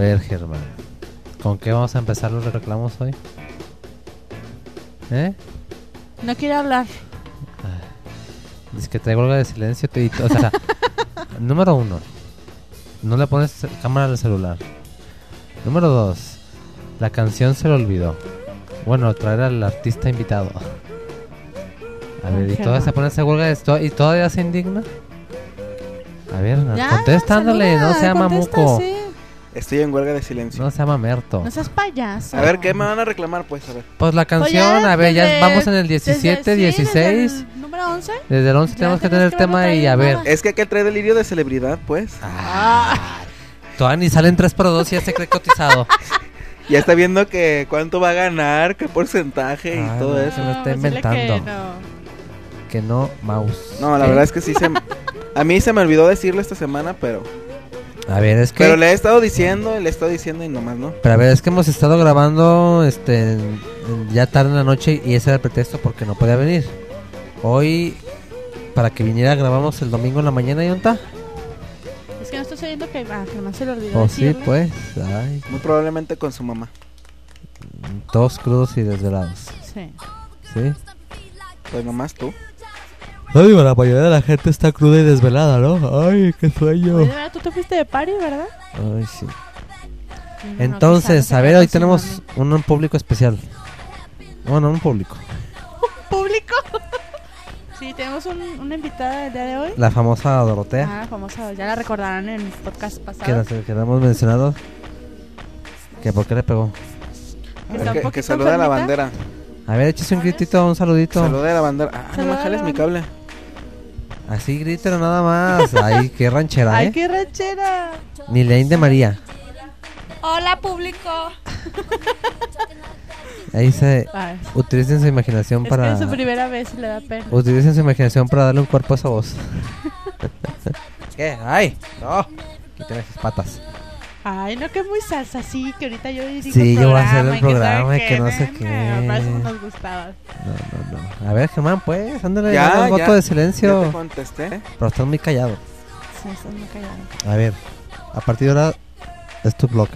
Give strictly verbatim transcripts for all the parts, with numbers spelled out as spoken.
ver, Germán, ¿con qué vamos a empezar los reclamos hoy? ¿Eh? No quiere hablar. Dice que traigo huelga de silencio. Te, o sea, número uno, no le pones cámara al celular. Número dos, la canción se le olvidó. Bueno, traer al artista invitado. A ver, ¿y todavía se pone esa huelga de esto? ¿Y todavía se indigna? A ver, Ya, contestándole, saluda, no se llama contesta, Muco. sí. Estoy en huelga de silencio. No se llama Merto. No seas payaso. A ver, ¿qué me van a reclamar? Pues, a ver. Pues la canción, Pues ya a ver, ya desde- vamos en el diecisiete, desde- sí, dieciséis. desde el número once. Desde el once Ya tenemos que tenemos tener que tema haberlo y a ver. traído. Es que hay que traer delirio de celebridad, pues. Ah, todavía ni salen tres por dos y ya se cree cotizado. Ya está viendo que cuánto va a ganar, qué porcentaje y Ah, todo no. eso. Se lo está decirle inventando. que no. Que no, mouse. No, la ¿Qué? verdad es que sí se... A mí se me olvidó decirlo esta semana, pero... A ver, es que... Pero le he estado diciendo, le he estado diciendo y nomás no. Pero a ver, es que hemos estado grabando este en- en- ya tarde en la noche y ese era el pretexto porque no podía venir. Hoy, para que viniera, grabamos el domingo en la mañana, ¿y dónde está? Es que no estoy oyendo que ah, que no se le olvidó Oh, sí, decirle. pues. Ay, Muy probablemente con su mamá. todos crudos y desvelados. Sí. ¿Sí? Pues nomás tú. Ay, la mayoría de la gente está cruda y desvelada, ¿no? Ay, qué sueño. Oye, ¿verdad? Tú te fuiste de party, ¿verdad? Ay, sí. Sí, no, Entonces, quizás a no ver, se hoy quedó con su tenemos un, un público especial. Bueno, un público. mami. ¿Público? Sí, tenemos un, una invitada el día de hoy. La famosa Dorotea, Ah, famosa, ya la recordarán en el podcast que, pasado. la, que la hemos mencionado. ¿Que por qué le pegó? Que está un Que, que poquito saluda a la enfermita. bandera. A ver, échese un gritito, un saludito. Saluda a la bandera. Ah, no Saluda me a jales la mi cable. Así grítelo nada más. Ay, qué ranchera, ¡Ay, ¿eh? qué ranchera! Ni Leín de María. ¡Hola, público! Ahí se... Ay, Utilicen su imaginación es para... que es su primera vez y le da pena. Utilicen su imaginación para darle un cuerpo a esa voz. ¿Qué? ¡Ay! ¡No! Quiten esas patas. Ay, no, que es muy salsa, sí, que ahorita yo dirijo Sí, yo voy a hacer el y programa sabe y que no sé ne, qué. ne, para eso nos gustaba. No, no, no. A ver, Germán, pues, ándale, Ya, dale un ya. voto de Ya silencio. te contesté. Pero estás muy callado. Sí, estás muy callado. A ver, a partir de ahora es tu bloque.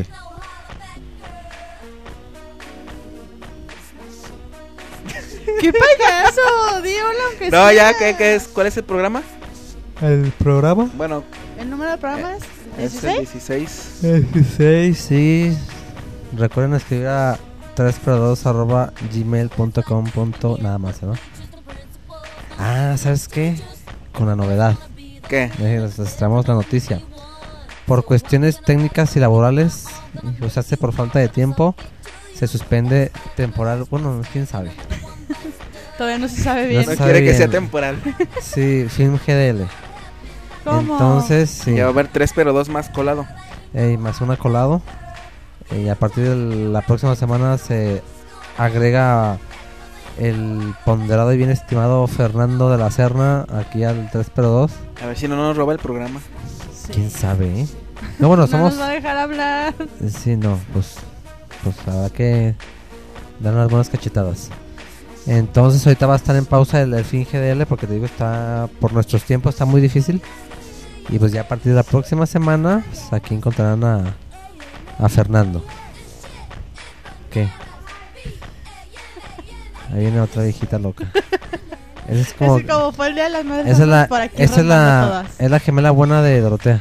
¡Qué payaso! Di hola aunque No, sea. ya, ¿qué, qué es? ¿Cuál es el programa? ¿El programa? Bueno, ¿El número de programas? es el ¿dieciséis? dieciséis. dieciséis, sí. Recuerden escribir a tres por dos arroba gmail punto com. Nada más, ¿no? Ah, ¿sabes qué? Con la novedad. ¿Qué? Eh, Les les traemos la noticia. Por cuestiones técnicas y laborales, o sea, hace por falta de tiempo, se suspende temporal. Bueno, quién sabe. Todavía no se sabe No bien. No se quiere sabe que sea bien. temporal. Sí, Film G D L. ¿Cómo? Entonces, sí. Ya va a haber tres, pero dos más colado. Eh, más una colado. Eh, y a partir de la próxima semana se agrega el ponderado y bien estimado Fernando de la Serna aquí al tres por dos. A ver si no nos roba el programa. Sí. Quién sabe, ¿eh? No, bueno, No somos. nos va a dejar hablar. Eh, Sí, no, pues. Pues habrá que dar unas buenas cachetadas. Entonces, ahorita va a estar en pausa el, el Film G D L porque te digo, está. Por nuestros tiempos está muy difícil. Y pues ya a partir de la próxima semana, pues, aquí encontrarán a. A Fernando. ¿Qué? Ahí viene otra viejita loca. Esa es como, Así como fue el día de las madres. esa es la, por aquí esa es rondando la, todas. es la gemela buena de Dorotea.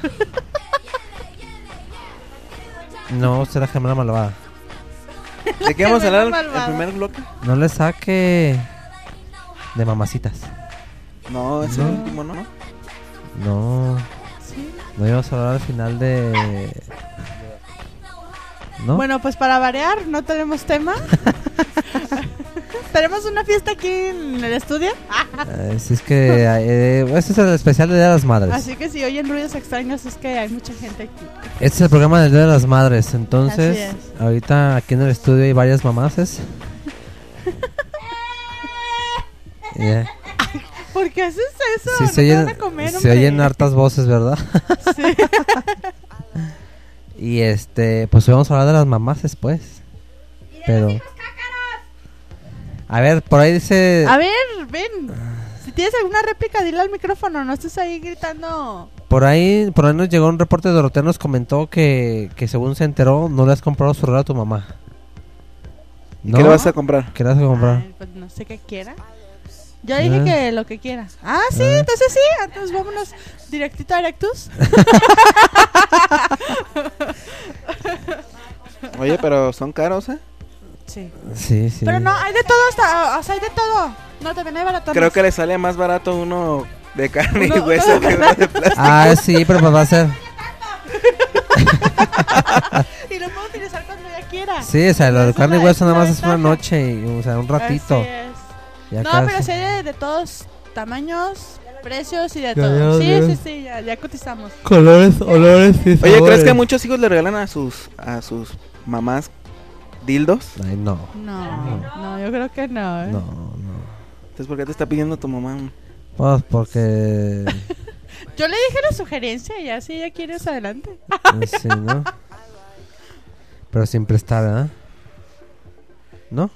No, usted es la gemela malvada. ¿De qué vamos a hablar el, el Malvado. primer bloque? No le saque de mamacitas. No, es No. el último, ¿no? No, Sí. no íbamos a hablar al final de... ¿No? Bueno, pues para variar, no tenemos tema. Tenemos una fiesta aquí en el estudio. Eh, si es que... Eh, este es el especial de Día de las Madres. Así que si oyen ruidos extraños es que hay mucha gente aquí. Este es el programa del Día de las Madres. Entonces, Así ahorita aquí en el estudio hay varias mamaces. Yeah. ¿Por qué haces eso? Sí, no se te oyen, van a comer, se hombre. oyen hartas voces, ¿verdad? Sí. Y este, pues hoy vamos a hablar de las mamás después. Pero... A ver, por ahí dice... A ver, ven. Si tienes alguna réplica, dile al micrófono. No estés ahí gritando. Por ahí, por ahí nos llegó un reporte de Dorotea, nos comentó que, que según se enteró, no le has comprado su regalo a tu mamá. ¿Y qué le vas a comprar? ¿Qué le vas a comprar? Ay, pues no sé qué quiera. Yo dije Ah. que lo que quiera. Ah, sí, Ah. entonces sí. Entonces vámonos directito a Erectus. Oye, pero son caros, ¿eh? Sí. Sí, sí. Pero no, hay de todo hasta, o sea, hay de todo. No, también hay baratones. Creo que le sale más barato uno de carne y Uno- hueso que uno de plástico. Ah, sí, pero pues va a ser. Y lo puedo utilizar cuando ya quiera. Sí, o sea, lo Esa de es carne y la- hueso esa nada es más la es una ventaja. noche, y, o sea, un ratito. Así es. Ya No, casi. pero sí hay de, de todos tamaños, precios y de Ya, todo. ya, Sí, ya. sí, sí, ya, ya cotizamos. Colores, olores y Oye, ¿crees que muchos hijos le regalan a sus a sus mamás dildos? Ay, no. No, no, yo creo que no, ¿eh? No, no. Entonces, ¿por qué te está pidiendo tu mamá? Pues porque... Yo le dije la sugerencia y ya si ella quiere es adelante. sí, ¿no? Pero siempre está, ¿verdad? ¿No?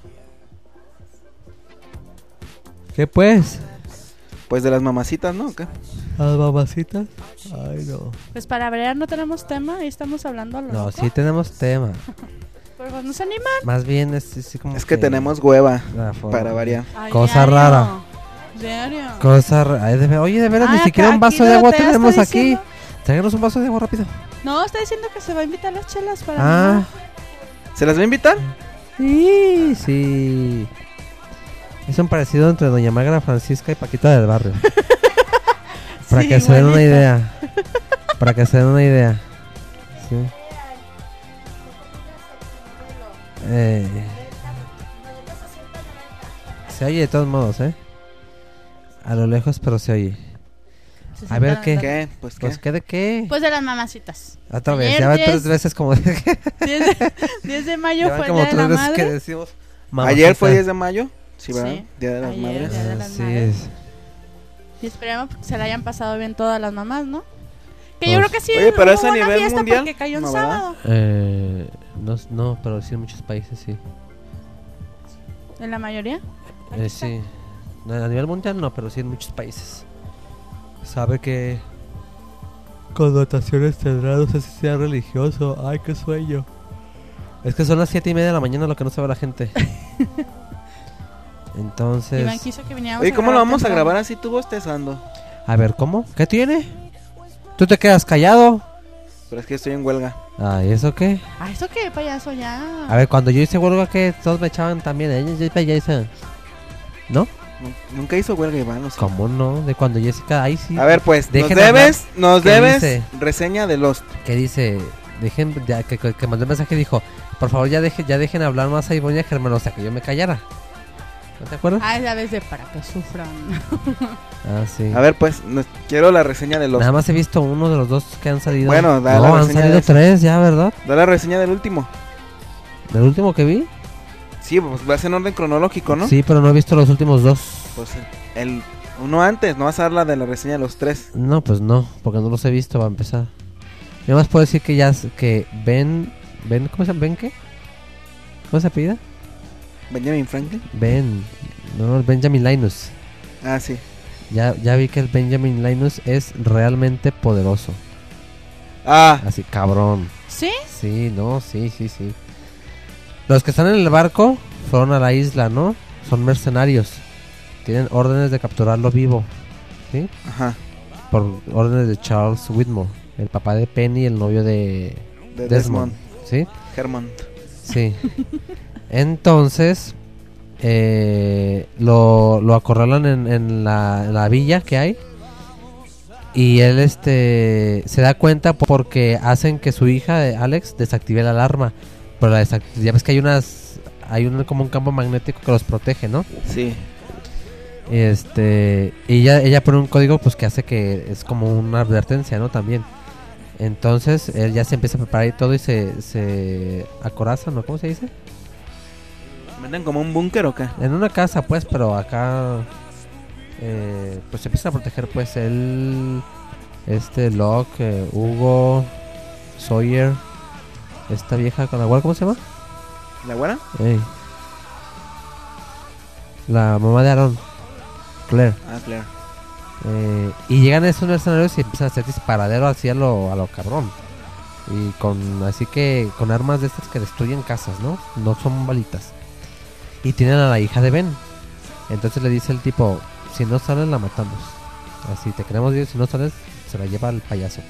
¿Qué pues? Pues de las mamacitas, ¿no? ¿O qué? ¿Las mamacitas? Ay, no. Pues para brear no tenemos tema y estamos hablando a lo No, loco. sí tenemos tema. Pero pues no se animan. Más bien es, es como Es que tenemos hueva la forma. para variar. Ay, Cosa diario. rara. Diario. Cosa ra- ay, de ver- Oye, de veras, Ay, ni siquiera acá- un vaso aquí de agua Dorotea tenemos está aquí. diciendo- Tráiganos un vaso de agua rápido. No, está diciendo que se va a invitar las chelas para Ah, mí. ¿Se las va a invitar? sí, sí. Es un parecido entre Doña Magra Francisca y Paquita del Barrio. Para Sí, que se den una igualito. idea. Para que se den una idea. Sí. Eh, se oye de todos modos, ¿eh? A lo lejos, pero se oye. Se A ver, sientan ¿qué? dando- ¿Qué? Pues qué. Pues, ¿qué de qué? Pues de las mamacitas. Otra vez, ayer ya va diez tres veces como... diez de, diez de mayo ya van fue el como día de la tres veces que madre. decimos... Ayer fue mamacita. diez de mayo. Sí, ¿verdad? Sí. Día de las Ayer, madres. Día de las Así Madres. es. Y esperemos que se la hayan pasado bien todas las mamás, ¿no? Que Pues- yo creo que sí. Oye, pero hubo es a una nivel fiesta mundial, porque cayó un ¿no, verdad? sábado. Eh, no, no, pero sí en muchos países, sí. ¿En la mayoría? Aquí Eh, está. sí. No, a nivel mundial no, pero sí en muchos países. Sabe que connotaciones tendrá, no sé si sea religioso. Ay, qué sueño. Es que son las siete y media de la mañana, lo que no sabe la gente. Entonces, Iván quiso que viniéramos Oye, a ¿cómo lo grabar vamos a temprano. grabar así tú bostezando? a ver, ¿cómo? ¿Qué tiene? ¿Tú te quedas callado? Pero es que estoy en huelga. Ay, ¿eso qué? Ah, ¿eso qué, payaso? Ya. A ver, cuando yo hice huelga, que todos me echaban también. ¿Eh? Ya- ya hice- ¿No? Nu- Nunca hizo huelga, Iván. o sea. ¿Cómo no? De cuando Jessica, ahí sí. A ver, pues, nos Dejen debes, nos ¿Qué debes dice? reseña de Lost. Que dice, dejen, ya, que, que, que mandó un mensaje y dijo, por favor ya, deje, ya dejen hablar más a Ivonne y a Germán, o sea, que yo me callara. ¿No te acuerdas? Ah, ya ves de para que sufran. Ah, sí. A ver, pues, nos- quiero la reseña de Lost. Nada más he visto uno de los dos que han salido. Bueno, da no, la han reseña salido de ese. tres ya, ¿verdad? Da la reseña del último. ¿Del último que vi? Sí, pues vas en orden cronológico, ¿no? Sí, pero no he visto los últimos dos. Pues el uno antes, no vas a dar la de la reseña de los tres. No, pues no, porque no los he visto, va a empezar. Yo más puedo decir que ya, s- que Ben, Ben, ¿cómo se llama? ¿Ben qué? ¿Cómo se apellida? Benjamin Franklin. Ben, no, el Benjamin Linus. Ah, sí. Ya, ya vi que el Benjamin Linus es realmente poderoso. Ah, Así, cabrón. ¿Sí? Sí, no, sí, sí, sí. Los que están en el barco fueron a la isla, ¿no? Son mercenarios. Tienen órdenes de capturarlo vivo. ¿Sí? ajá. Por órdenes de Charles Whitmore, el papá de Penny, el novio de De Desmond. Desmond. ¿Sí? Hermond. Sí. Entonces, eh, lo, lo acorralan en, en la, en la villa que hay. Y él este se da cuenta porque hacen que su hija, eh, Alex, desactive la alarma. Pero la desact- ya ves que hay unas... Hay un, como un campo magnético que los protege, ¿no? Sí. Este... Y ella, ella pone un código pues que hace que es como una advertencia, ¿no? También. Entonces, él ya se empieza a preparar y todo y se, se acoraza, ¿no? ¿Cómo se dice? ¿Venden como un búnker o qué? En una casa, pues, pero acá... Eh, pues se empieza a proteger, pues, él... Este, Locke, eh, Hugo, Sawyer... Esta vieja con la guarda, ¿cómo se llama? ¿La güera? Ey. La mamá de Aaron, Claire. Ah, claro. Eh, y llegan a esos mercenarios y empiezan a hacer disparadero así a lo, a lo cabrón. Y con, así que, con armas de estas que destruyen casas, ¿no? No son balitas. Y tienen a la hija de Ben. Entonces le dice el tipo, si no sales la matamos. Así, te queremos ir, si no sales, se la lleva el payaso.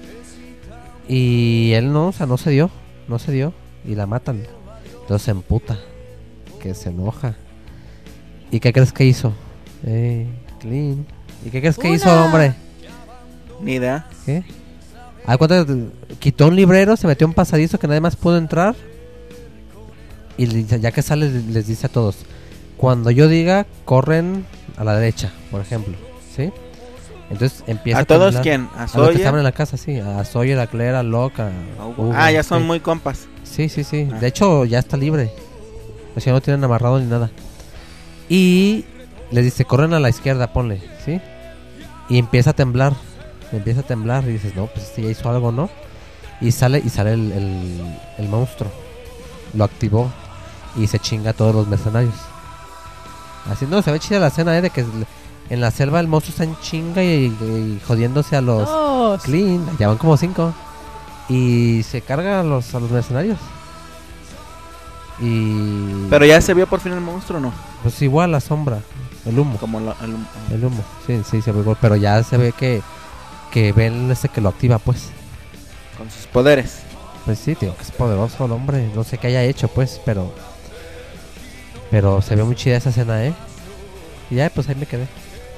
Y él no, o sea, no se dio, no se dio. Y la matan. Entonces se emputa, que se enoja. ¿Y qué crees que hizo? Eh, clean. ¿Y qué crees que Una. hizo, hombre? Ni idea. ¿Qué? Ah, cuenta, quitó un librero, se metió en un pasadizo que nadie más pudo entrar. Y le dice- ya que sale, les dice a todos: cuando yo diga, corren a la derecha, por ejemplo. ¿Sí? Entonces empieza ¿A todos temblar. quién? ¿A A los que Sawyer? estaban en la casa, sí. A Sawyer, a Claire, a Locke, a Hugo, Ah, ya son sí. muy compas. Sí, sí, sí. Ah. De hecho, ya está libre. O sea, no tienen amarrado ni nada. Y les dice, corren a la izquierda, ponle, ¿sí? Y empieza a temblar. Empieza a temblar y dices, no, pues este ya hizo algo, ¿no? Y sale y sale el, el, el monstruo. Lo activó y se chinga a todos los mercenarios. Así, no, se ve chida la escena, ¿eh? De que en la selva el monstruo está en chinga y, y jodiéndose a los... Dos. Clean, ya van como cinco. Y se carga a los, a los mercenarios. Y... Pero ya se vio por fin el monstruo, ¿no? pues igual la sombra, el humo. Como lo- el- El humo, sí, sí, se ve igual. Pero ya se ve que, que Ben ese que lo activa, pues. con sus poderes. Pues sí, tío, que es poderoso el hombre. No sé qué haya hecho, pues, pero... Pero se ve muy chida esa escena, ¿eh? Y ya, pues ahí me quedé.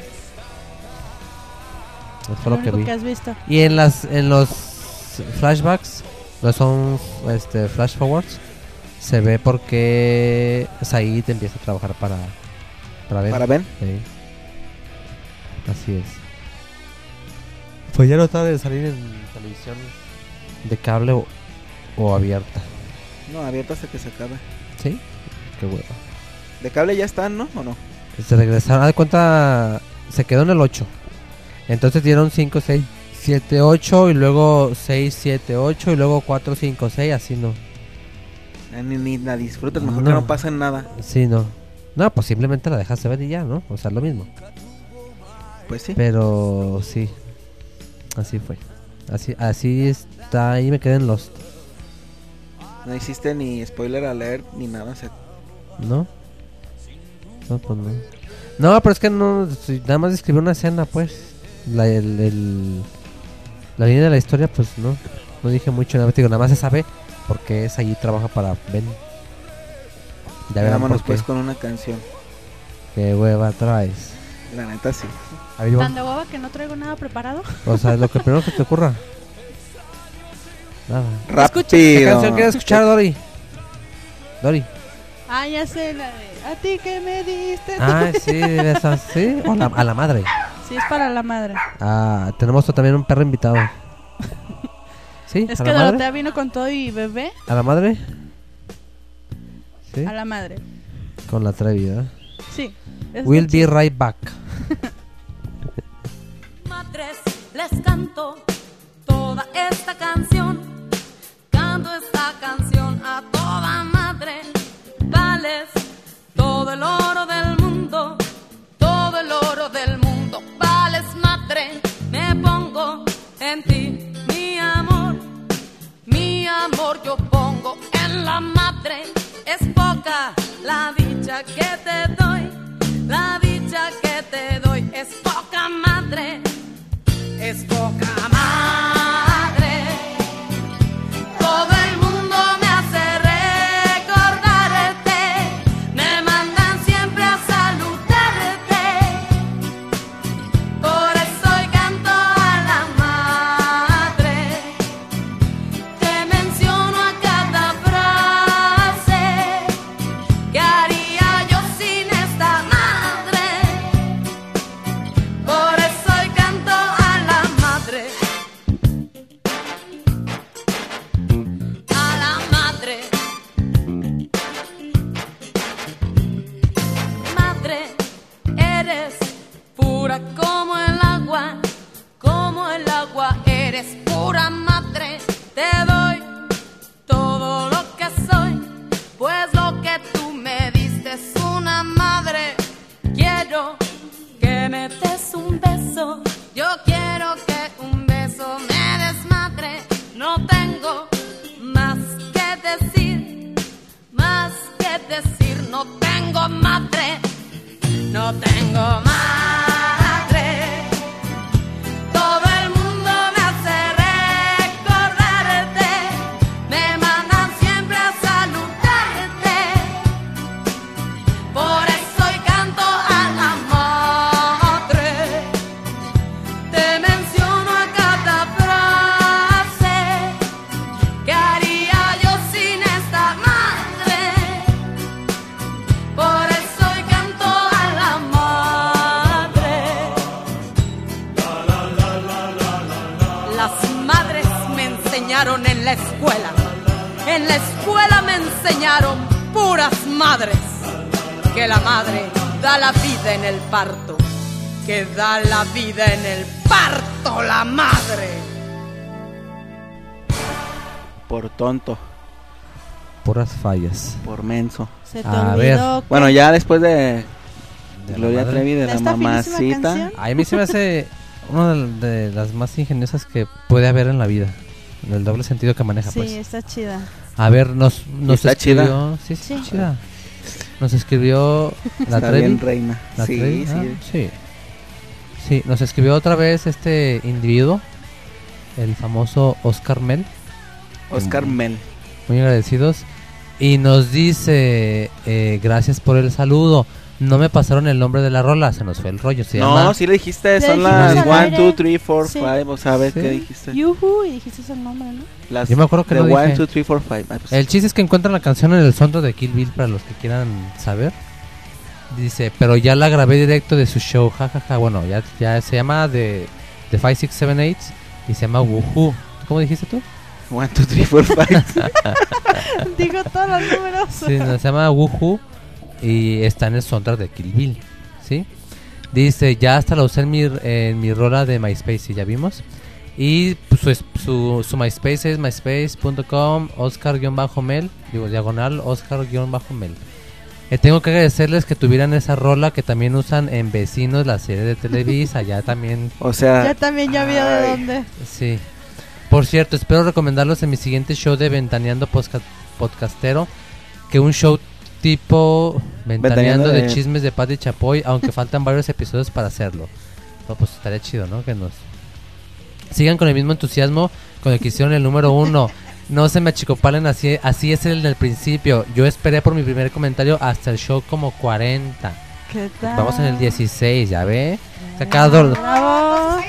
Eso fue Lo lo que único vi. que has visto. Y en las en los flashbacks, no son este flash forwards, se ve porque Said empieza a trabajar para para Ben. Para Ben. Sí. Así es. Pues ya no tarde de salir en televisión de cable o, o abierta. No, abierto hasta que se acabe. ¿Sí? Qué hueva. De cable ya están, ¿no? ¿O no? Se regresaron, haz de cuenta, se quedó en el ocho. Entonces dieron cinco, seis, siete, ocho y luego seis, siete, ocho y luego cuatro, cinco, seis, así no. Eh, Ni, ni la disfrutas, mejor No. que no pase nada. Sí, no. No, pues simplemente la dejaste ver y ya, ¿no? O sea, lo mismo. Pues sí. Pero sí. Así fue. Así así está, ahí me quedé en Lost, No hiciste ni spoiler alert ni nada. O sea, ¿no? No, pues no. No, pero es que no, si nada más describió una escena, pues. La, el, el- la línea de la historia, pues no. No dije mucho, nada más digo, nada más se sabe porque es allí trabaja para Ben. Ya verán vámonos por qué. pues con una canción. Qué hueva traes. La neta sí. A ver, Iván, Tan de hueva que no traigo nada preparado. o sea, lo que primero que te ocurra. Nada. Rápido. ¿Qué canción quieres escuchar, Dori? Dori. Ah, ya sé, la de a ti que me diste. Ah, sí, esa, sí. O la- a la madre. Sí, es para la madre. Ah, tenemos también un perro invitado. ¿Sí? Es ¿A que la madre? Dorotea vino con todo y bebé ¿A la madre? Sí. a la madre. Con la Trevi, ¿verdad? Sí. es We'll de be right back. Madres, les canto toda esta canción. Canto esta canción a toda madre. Vales todo el oro del mundo, todo el oro del mundo. Vales madre, me pongo en ti, mi amor, mi amor yo pongo en la madre. Es poca la dicha que te doy, la dicha que te doy es poca madre, es poca madre. Todo el mundo me hace recordarte, me mandan siempre a saludarte. Por eso hoy canto a la madre, te menciono a cada frase. ¿Qué haría yo sin esta madre? Por eso hoy canto a la madre, a la madre. Madre, eres pura como el agua, como el agua eres pura madre. Te doy todo lo que soy, pues lo que tú me diste es una madre. Quiero que me des un beso beso. Yo quiero que un beso me desmadre. No tengo más que decir, más que decir. No tengo madre, no tengo madre. Todo el mundo me hace recordarte. Me mandan siempre a saludarte. Por eso hoy canto a la madre. Te menciono a cada frase. ¿Qué haría yo sin esta madre? Por eso hoy canto a la madre. Las madres me enseñaron en la escuela. En la escuela me enseñaron puras madres. Que la madre da la vida en el parto. Que da la vida en el parto la madre. Por tonto, Puras fallas. por menso. Se te A olvidó. Bueno, ya después de De la Gloria madre. Trevi, de ¿De la esta finísima mamacita. canción? A mí se me hace una de, de las más ingeniosas que puede haber en la vida. El doble sentido que maneja, Sí, pues. está chida. A ver, nos, nos está escribió... Sí, sí, Sí. chida. Nos escribió la Está Trevi. bien, reina. ¿La Sí, Trevi? sí. Ah, sí. Sí, nos escribió otra vez este individuo, el famoso Oscar Mel. Oscar Mel. Muy agradecidos. Y nos dice, eh, gracias por el saludo. No me pasaron el nombre de la rola, se nos fue el rollo. Se No, llama... sí le dijiste, Le son dijimos las al one, aire. two, three, four, Sí. five. O sea, a ver Sí. qué dijiste. Yuhu, y dijiste ese nombre, ¿no? Las Yo me acuerdo que de no one, dije. two, three, four, five. Ah, pues, El chiste es que encuentran la canción en el soundtrack de Kill Bill para los que quieran saber. Dice, pero ya la grabé directo de su show, jajaja. Ja, ja. Bueno, ya, ya se llama de, de five, six, seven, eight y se llama Woohoo. ¿Cómo dijiste tú? one, two, three, four, five. Digo todos los números. Sí, no, se llama Woohoo y está en el soundtrack de Kill Bill, ¿sí? Dice, ya hasta la usé en mi, en mi rola de MySpace, y ya vimos. Y pues, su, su, su MySpace es myspace punto com Oscar-Mel, digo, diagonal Oscar-Mel. Eh, tengo que agradecerles que tuvieran esa rola que también usan en Vecinos, la serie de Televisa, ya también, O sea. Ya también ya vio de ay, dónde. sí. Por cierto, espero recomendarlos en mi siguiente show de Ventaneando Posca- Podcastero, que un show tipo Ventaneando Ventaneando de de- chismes de Pati Chapoy, aunque faltan varios episodios para hacerlo. No, pues estaría chido, ¿no? Que nos sigan con el mismo entusiasmo con el que hicieron el número uno. No se me achicopalen, así, así es el del principio. Yo esperé por mi primer comentario hasta el show como cuarenta. ¿Qué tal? Vamos en el dieciséis, ¿ya ve? Acá Dor- ¡Bravo!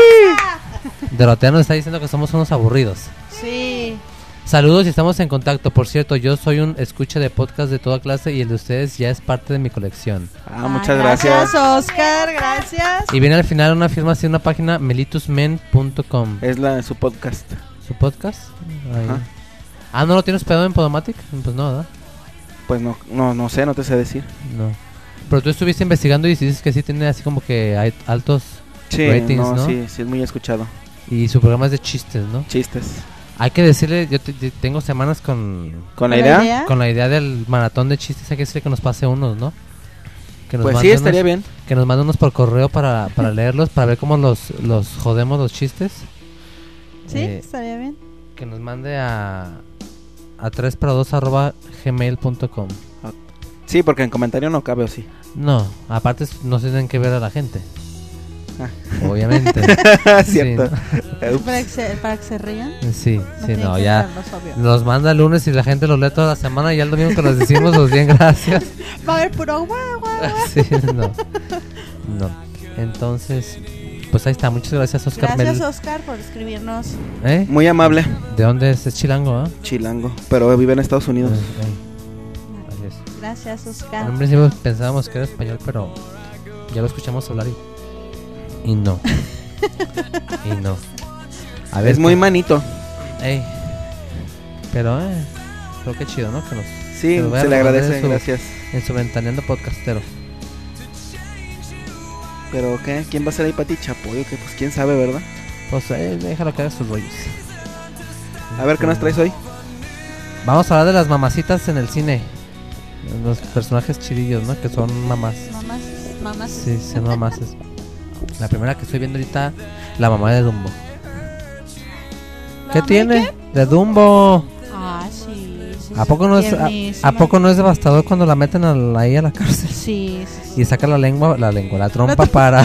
Dorotea nos está diciendo que somos unos aburridos. Sí. Saludos y estamos en contacto. Por cierto, yo soy un escucha de podcast de toda clase y el de ustedes ya es parte de mi colección. Ah, muchas Ay, gracias. Oscar, gracias. Y viene al final una firma así, una página melitusmen punto com. Es la su podcast. ¿Su podcast? Ahí. Ajá. Ah, ¿no lo tienes pegado en Podomatic? Pues no, ¿verdad? Pues no, no, no sé, no te sé decir. No. Pero tú estuviste investigando y dices que sí tiene así como que hay altos Sí, ratings, no, ¿no? sí, sí es muy escuchado. Y su programa es de chistes, ¿no? Chistes. Hay que decirle, yo te- te- tengo semanas con, ¿Con la ¿Con la idea? idea? con la idea del maratón de chistes. Hay que decirle que nos pase unos, ¿no? Que nos Pues mande sí, estaría unos- bien. Que nos mande unos por correo para, para leerlos, para ver cómo los, los jodemos los chistes. Sí, Eh, estaría bien. Que nos mande a a tres para dos arroba gmail punto com. Sí, porque en comentario no cabe, ¿o sí? No, aparte es- no se tienen que ver a la gente. Ah. Obviamente. Cierto. Sí, Ups. Para que, se, para que se rían. sí, No sí, tienen no, que ya verlos, obvio. nos manda el lunes y la gente los lee toda la semana y ya el domingo que los decimos, pues bien, gracias. Va a haber puro guau, guau, guau. Sí, no. No. Entonces, pues ahí está. Muchas gracias, Oscar Gracias, Mel. Oscar, por escribirnos. ¿Eh? Muy amable. ¿De dónde es? Es chilango, ¿ah? Chilango. Pero vive en Estados Unidos. Eh, eh, así es. Gracias, En Oscar. un principio pensábamos que era español, pero ya lo escuchamos hablar y, y no. y no. A Es muy ¿cómo? manito. Ey. Pero, eh, creo que chido, ¿no? Que nos, Sí, que nos vaya se le a responder agradece, en su- gracias. En su ventaneando podcastero. Pero ¿qué? ¿Quién va a ser ahí Pati Chapoy? Que pues quién sabe, ¿verdad? Pues, eh, déjalo que haga sus rollos. A ver qué nos traes hoy. Vamos a hablar de las mamacitas en el cine. Los personajes chidillos, ¿no? Que son mamás. Mamás, mamás. Sí, son mamases. La primera que estoy viendo ahorita, la mamá de Dumbo. ¿La ¿Qué mamá tiene? de De Dumbo. Ah, sí. sí, ¿A sí, poco no es a, tiernísima. a poco no es devastador cuando la meten a la- ahí a la cárcel? Sí, sí, sí. Y saca la lengua, la lengua, la trompa para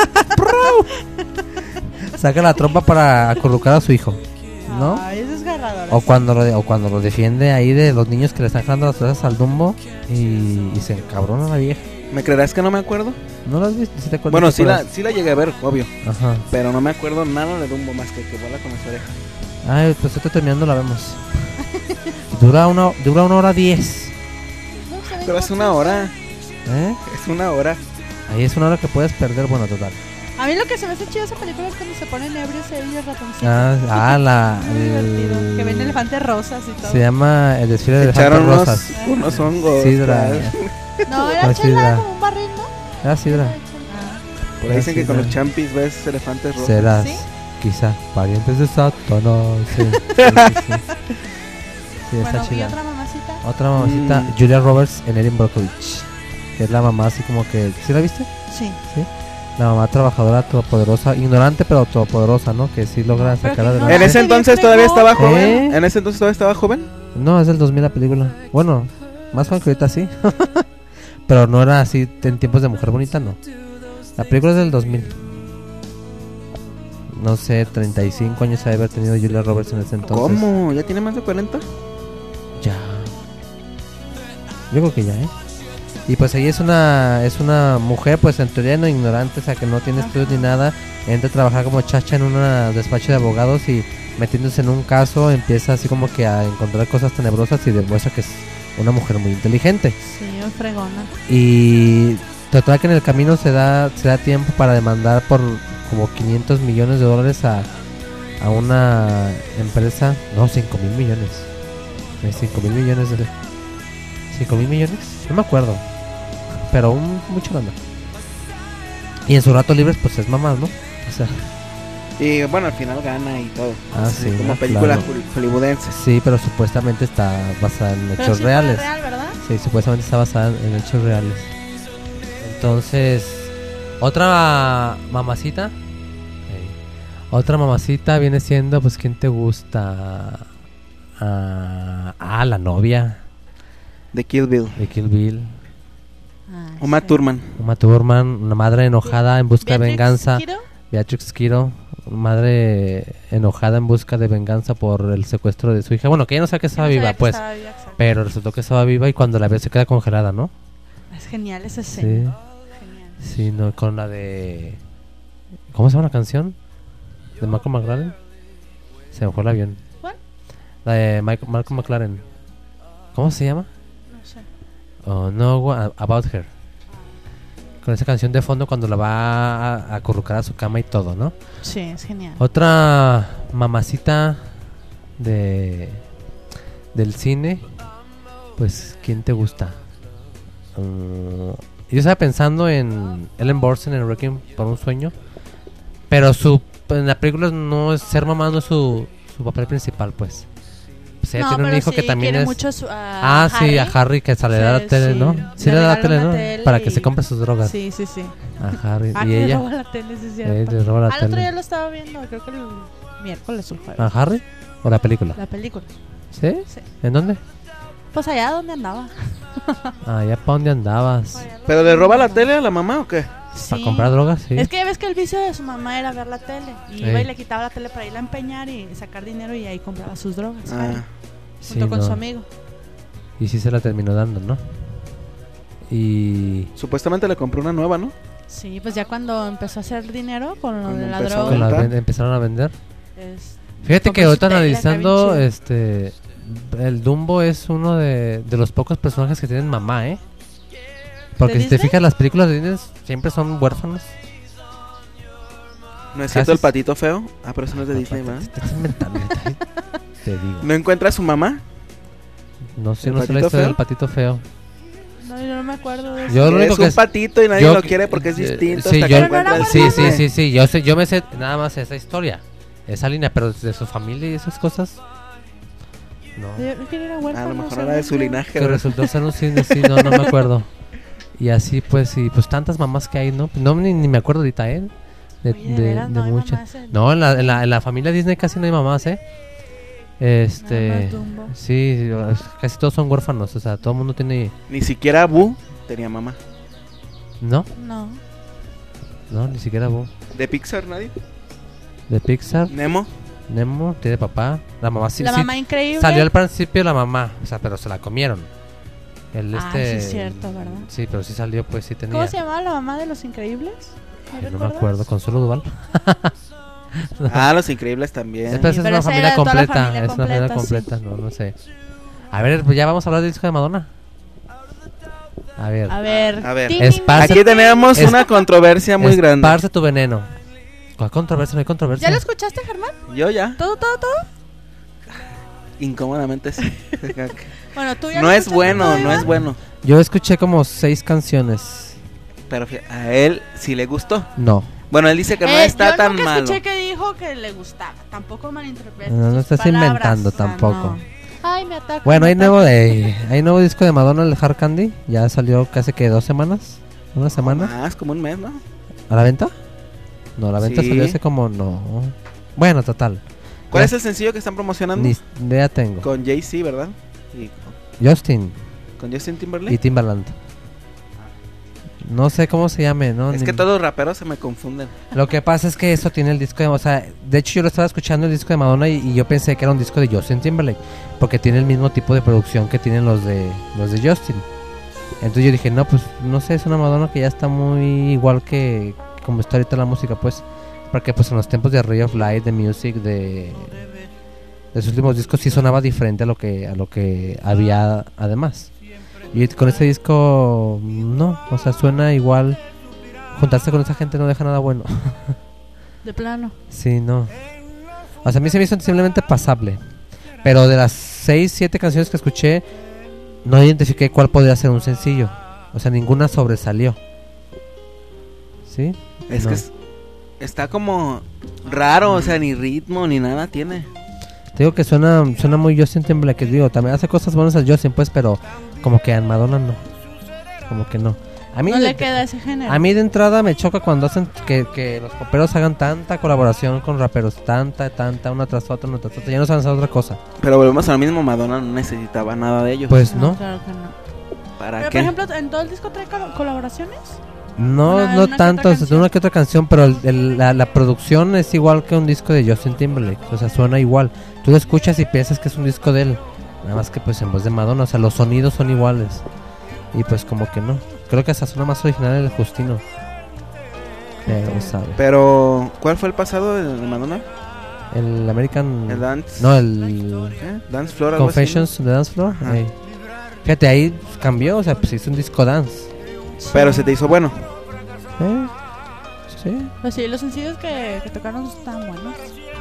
saca la trompa para acurrucar a su hijo, ¿no? Ay, es desgarradora. O cuando lo, o cuando lo defiende ahí de los niños que le están jalando las cosas al Dumbo y, y se encabrona la vieja. ¿Me creerás que no me acuerdo? ¿No lo has visto? ¿Sí te acuerdas? Bueno, ¿Te sí la, acuerdas? sí la llegué a ver, obvio. Ajá. Pero no me acuerdo nada de Dumbo más que que vuela con las orejas. Ay, pues estoy terminando, la vemos. Dura una, dura una hora diez. No, se ve Pero es corta. una hora. ¿Eh? Es una hora. Ahí es una hora que puedes perder, bueno, total. A mí lo que se me hace chido de esa película es cuando se ponen ebrios ellos ratoncitos. Ah, ah la... Muy divertido. el- Que ven elefantes rosas y todo. Se llama el desfile de elefantes Echaron unos, rosas. unos hongos. Sidra. claro. No, era No, chela sidra. como un barril, ¿no? Ah, Sidra. Ah, Por ahí dicen que con Sidra. los champis ves elefantes rojos. Serás, ¿Sí? quizá, parientes de Satanás. Sí, sí, sí, sí. Sí, está bueno, ¿y chida. otra mamacita? Otra mamacita, Mm. Julia Roberts en Erin Brockovich. Que es la mamá así como que... ¿Sí la viste? Sí. La mamá trabajadora, todopoderosa, ignorante pero todopoderosa, ¿no? Que sí logra Pero sacarla que de no la... En ese Bien entonces todavía fregón. estaba joven. ¿Eh? En ese entonces todavía estaba joven. No, es del dos mil la película. Bueno, más joven que ahorita sí. Pero no era así en tiempos de mujer bonita, no. La película es del dos mil. No sé, treinta y cinco años ha de haber tenido Julia Roberts en ese entonces. ¿Cómo? ¿Ya tiene más de cuarenta? Ya. Yo creo que ya, ¿eh? Y pues ella es una es una mujer, pues en teoría no ignorante, o sea que no tiene estudios ni nada. Entra a trabajar como chacha en un despacho de abogados y metiéndose en un caso empieza así como que a encontrar cosas tenebrosas y demuestra que es una mujer muy inteligente. Sí, muy fregona. Y total que en el camino se da se da tiempo para demandar por como quinientos millones de dólares a, a una empresa. No, cinco mil millones. cinco mil millones de... ¿cinco mil millones? No me acuerdo. Pero un, mucho gana. Y en sus ratos libres pues es mamá, ¿no? O sea, Y bueno, al final gana y todo. Ah, Así sí, como ah, película claro. hol- hollywoodense. sí, pero supuestamente está basada en Pero hechos sí fue reales. real, ¿verdad? Sí, supuestamente está basada en hechos reales. Entonces, otra mamacita. Ey. Otra mamacita viene siendo, pues, ¿quién te gusta? Ah, ah, la novia De Kill Bill. de Kill Bill. Ay, Uma sí. Thurman. Uma Thurman, una madre enojada en busca de Beatrix venganza. Kiddo. Beatrix Kiddo, una madre enojada en busca de venganza por el secuestro de su hija. Bueno, que ella no sabe que Yo estaba no sabía viva, que pues. estaba viva, exacto. Pero resultó que estaba viva y cuando la ve se queda congelada, ¿no? Es genial esa Sí. escena. Genial. Sí, no, con la de... ¿Cómo se llama la canción? ¿De Malcolm McLaren? Se me fue el avión. ¿Cuál? La de Michael- Malcolm McLaren. ¿Cómo se llama? No sé. Oh, no, What About Her. Con esa canción de fondo cuando la va a, a acurrucar a su cama y todo, ¿no? Sí, es genial. Otra mamacita de del cine, pues, ¿quién te gusta? Mm, yo estaba pensando en Ellen Burstyn en Requiem por un sueño, pero su en la película no es ser mamá, no es su, su papel principal, pues. Pues ella No, tiene un pero hijo sí que también quiere es... mucho su- a Ah, sí, a Harry. Harry que se le da la Sí, tele, sí. ¿no? Sí le da la regaló tele, una ¿no? tele Para que y- se compre sus drogas. Sí, sí, sí. A Harry. Ah, y que le ella... roba la tele, sí es Eh, cierto. le roba la Al otro tele. día lo estaba viendo, creo que el miércoles o el jueves. ¿A Harry? ¿O la película? La película. ¿Sí? Sí. ¿En dónde? Pues allá donde andaba. Ah, ya para dónde andabas. Allá donde ¿Pero le roba la andaba. tele a la mamá o qué? Sí. ¿Para comprar drogas? Sí. Es que ya ves que el vicio de su mamá era ver la tele. Y Ey. iba y le quitaba la tele para irla a empeñar y sacar dinero y ahí compraba sus drogas. Harry, Ah, Sí, junto con no. su amigo. Y sí se la terminó dando, ¿no? Y... supuestamente le compró una nueva, ¿no? Sí, pues ya cuando empezó a hacer dinero con lo Cuando de la empezó a droga. con la ¿Venta? ven- empezaron a vender. es- Fíjate Compró que su ahorita tele, analizando, está bien este... El Dumbo es uno de, de los pocos personajes que tienen mamá, ¿eh? Porque ¿De si te Disney? fijas, las películas de Disney siempre son huérfanos. ¿No es Casi cierto el es- patito feo? Ah, pero eso no es de Disney, Te ¿verdad? estás inventando, neta, te digo. ¿No encuentra a su mamá? No sé, ¿El no sé la patito historia feo? del patito feo. No, yo no me acuerdo de eso. Yo lo es único un que es- patito y nadie yo- lo quiere porque es eh, distinto. sí, hasta yo- que Pero no era encuentra el sí, sí, suyo. sí, sí, yo sé, yo me sé nada más esa historia, esa línea, pero de su familia y esas cosas, no. Yo no quería ir a A huérfano, lo mejor según era de su yo. linaje. Que ¿verdad? resultó ser un cine, sí, no, no me acuerdo. Y así pues, y pues tantas mamás que hay, ¿no? No, ni, ni me acuerdo ahorita, ¿eh? De, Oye, ¿de de, veras de no hay muchas. mamás en- No, en la, en, la, en la familia Disney casi no hay mamás, ¿eh? Nada Este. más Dumbo. Sí, casi todos son huérfanos. O sea, todo el mundo tiene. Ni siquiera Boo tenía mamá. No, No. no, ni siquiera Boo. ¿De Pixar nadie? De Pixar, ¿Nemo? Nemo tiene papá. La mamá sí. la sí, mamá increíble. salió al principio la mamá, o sea, pero se la comieron. El Ah, este. sí es cierto, ¿verdad? Sí, pero sí salió, pues sí tenía. ¿Cómo se llamaba la mamá de Los Increíbles? Ay, no me recuerdas? acuerdo, Consuelo Duval. Ah, Los Increíbles también. Esta es pero una esa familia era de toda la completa, familia es una familia completa, completa, no, no sé. A ver, pues ya vamos a hablar del disco de Madonna. A ver, A ver. A ver. Tin, Esparce- tin, Aquí tin. tenemos Es- una controversia muy grande. esparce tu veneno. ¿Cuál controversia? No hay controversia. ¿Ya lo escuchaste, Germán? Yo ya, ¿Todo, todo, todo? incómodamente sí. Bueno, tú ya No lo es escuchaste bueno, todo, no Iván? es bueno. Yo escuché como seis canciones. Pero fí- a él sí le gustó. No, Bueno, él dice que no Eh, está yo tan nunca malo. escuché que dijo que le gustaba. Tampoco malinterpretes no, no sus estás palabras, inventando o sea, tampoco. no. Ay, me ataca. Bueno, me hay ataca. nuevo de, hay nuevo disco de Madonna, el Hard Candy. Ya salió casi que dos semanas. ¿Una semana? Más, como un mes, ¿no? ¿A la venta? No, la venta Sí. salió hace como no. Bueno, total. ¿Cuál Ya es el sencillo que están promocionando? Ni idea tengo. Con Jay-Z, ¿verdad? Y Justin con Justin y Timberlake. Timbaland. No sé cómo se llame, ¿no? Es Ni- que todos los raperos se me confunden. Lo que pasa es que eso tiene el disco de... O sea, de hecho yo lo estaba escuchando el disco de Madonna y, y yo pensé que era un disco de Justin Timberlake. Porque tiene el mismo tipo de producción que tienen los de los de Justin. Entonces yo dije, no, pues no sé, es una Madonna que ya está muy igual que como está ahorita la música, pues. Porque pues en los tiempos de Ray of Light, de Music, de... De sus últimos discos sí sonaba diferente a lo que a lo que había además. Y con este disco no, o sea, suena igual. Juntarse con esa gente no deja nada bueno. De plano. Sí, no. O sea, a mí se me hizo simplemente pasable. Pero de las seis, siete canciones que escuché, no identifiqué cuál podría ser un sencillo. O sea, ninguna sobresalió. ¿Sí? Es No. que es- está como raro, o sea, ni ritmo ni nada tiene. Te digo que suena, suena muy Justin Timberlake. Digo, también hace cosas buenas a Justin, pues, pero como que a Madonna no. Como que no. A mí, No de, le queda ese género. a mí de entrada me choca cuando hacen que, que los poperos hagan tanta colaboración con raperos. Tanta, tanta, una tras otra, una tras otra. Ya no saben hacer otra cosa. Pero volvemos al mismo, Madonna no necesitaba nada de ellos. Pues no. Claro que no. ¿Para Pero, qué? por ejemplo, ¿en todo el disco trae col- colaboraciones? No, Una- no una que tanto, otra es de canción. una que otra canción, pero el- el- la, la producción es igual que un disco de Justin Timberlake, o sea, suena igual. Tú lo escuchas y piensas que es un disco de él, nada más que pues en voz de Madonna, o sea, los sonidos son iguales. Y pues como que no, creo que hasta suena más original el Justino. Pero, sabe. Pero, ¿cuál fue el pasado de de Madonna? El American... El Dance. No, el ¿Qué? Dance Floor. algo así, Confessions de Dance Floor. Ajá. Ahí. Fíjate, ahí cambió, o sea, pues hizo un disco dance. ¿no? Pero se te hizo bueno. ¿Eh? Sí, Pues sí, los sencillos que, que tocaron están buenos.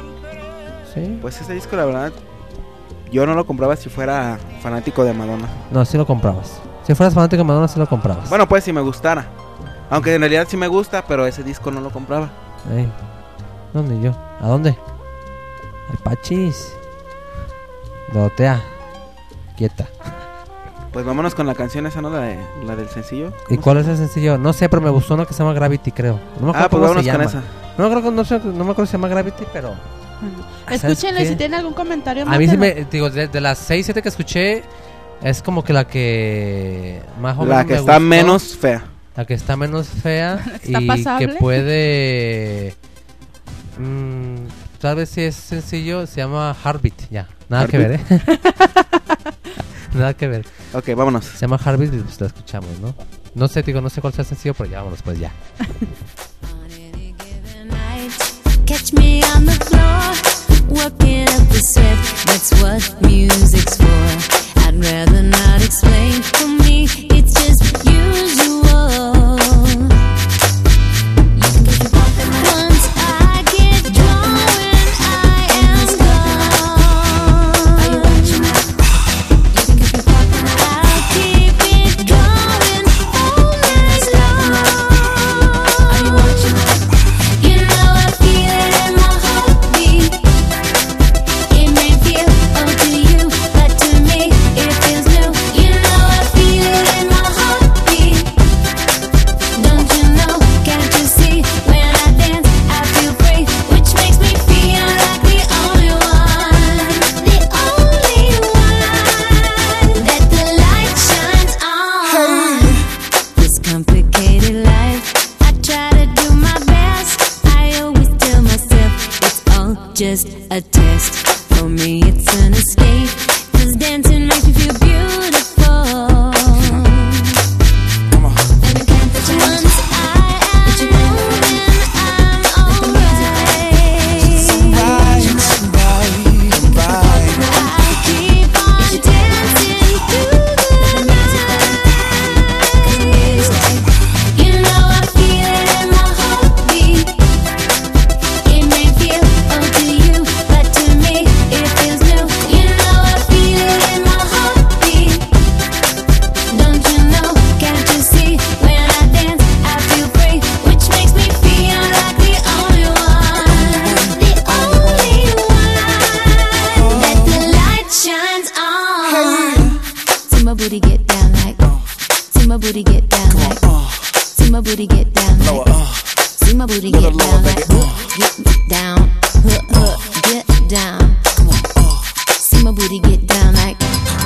sí. Pues ese disco, la verdad, yo no lo compraba si fuera fanático de Madonna. No, sí lo comprabas. Si fueras fanático de Madonna, sí lo comprabas. Bueno, pues si me gustara. Aunque en realidad sí me gusta, pero ese disco no lo compraba. Ey, no, ni yo. ¿A dónde? Ay, Pachis. Dorotea. Quieta. Pues vámonos con la canción esa, ¿no? La, de, la del sencillo. ¿Y ¿Cómo cuál es se el sencillo? No sé, pero me gustó uno que se llama Gravity, creo. No me llama? acuerdo Ah, pues cómo vámonos se con llama. esa. No, creo que no, sé, no me acuerdo si se llama Gravity, pero... Bueno, ¿sabes escúchenle qué? si tienen algún comentario más. A mí de sí la- me... Digo, de, de las seis, siete que escuché, es como que la que... Más o La menos que me está gustó. menos fea. La que está menos fea que está y pasable. que puede... mm, tal vez si es sencillo, se llama Heartbeat, ya. Nada que ver, ¿eh? Nada que ver. Ok, vámonos. Se llama Heartbeat y pues la escuchamos, ¿no? No sé, digo, no sé cuál sea el sencillo, pero ya vámonos, pues ya. On any given night, catch me on the floor, working up the sweat. That's what music's for. I'd rather not explain. For me, it's just usual. Once I get going, I am gone. I'll keep it going all night long. just a test. For me, it's an escape. 'Cause dancing makes me feel beautiful. And I can't put you once I am moving, I'm alright. I keep on dancing through the night. You know I feel it in my heartbeat. It may feel old to you, but to me it feels new. You know I feel it in my heartbeat. Don't you know, can't you see? When I dance I feel free, which makes me feel like the only one. The only one that the light shines on. See my booty get down like, see my booty get down like, see my booty get down like, see my booty get down like, get down, huh, huh, get down. See my booty get down like.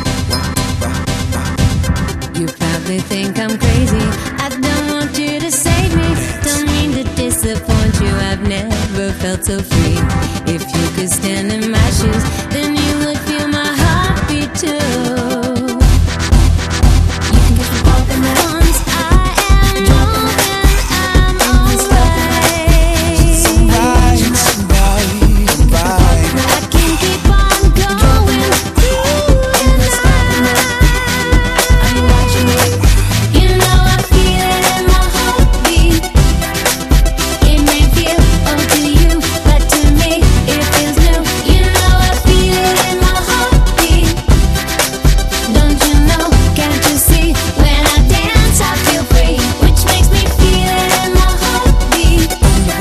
You probably think I'm crazy. I don't want you to save me. Don't mean to disappoint you. I've never felt so free. If you could stand in my shoes, then you would feel my heartbeat too. You can get me open once I am moving, I'm alright. I can keep on going through the night. Are you watching me? You know I feel it in my heartbeat. It may feel old to you, but to me it feels new. You know I feel it in my heartbeat. Don't you know, can't you see? When I dance I feel free, which makes me feel it in my heartbeat.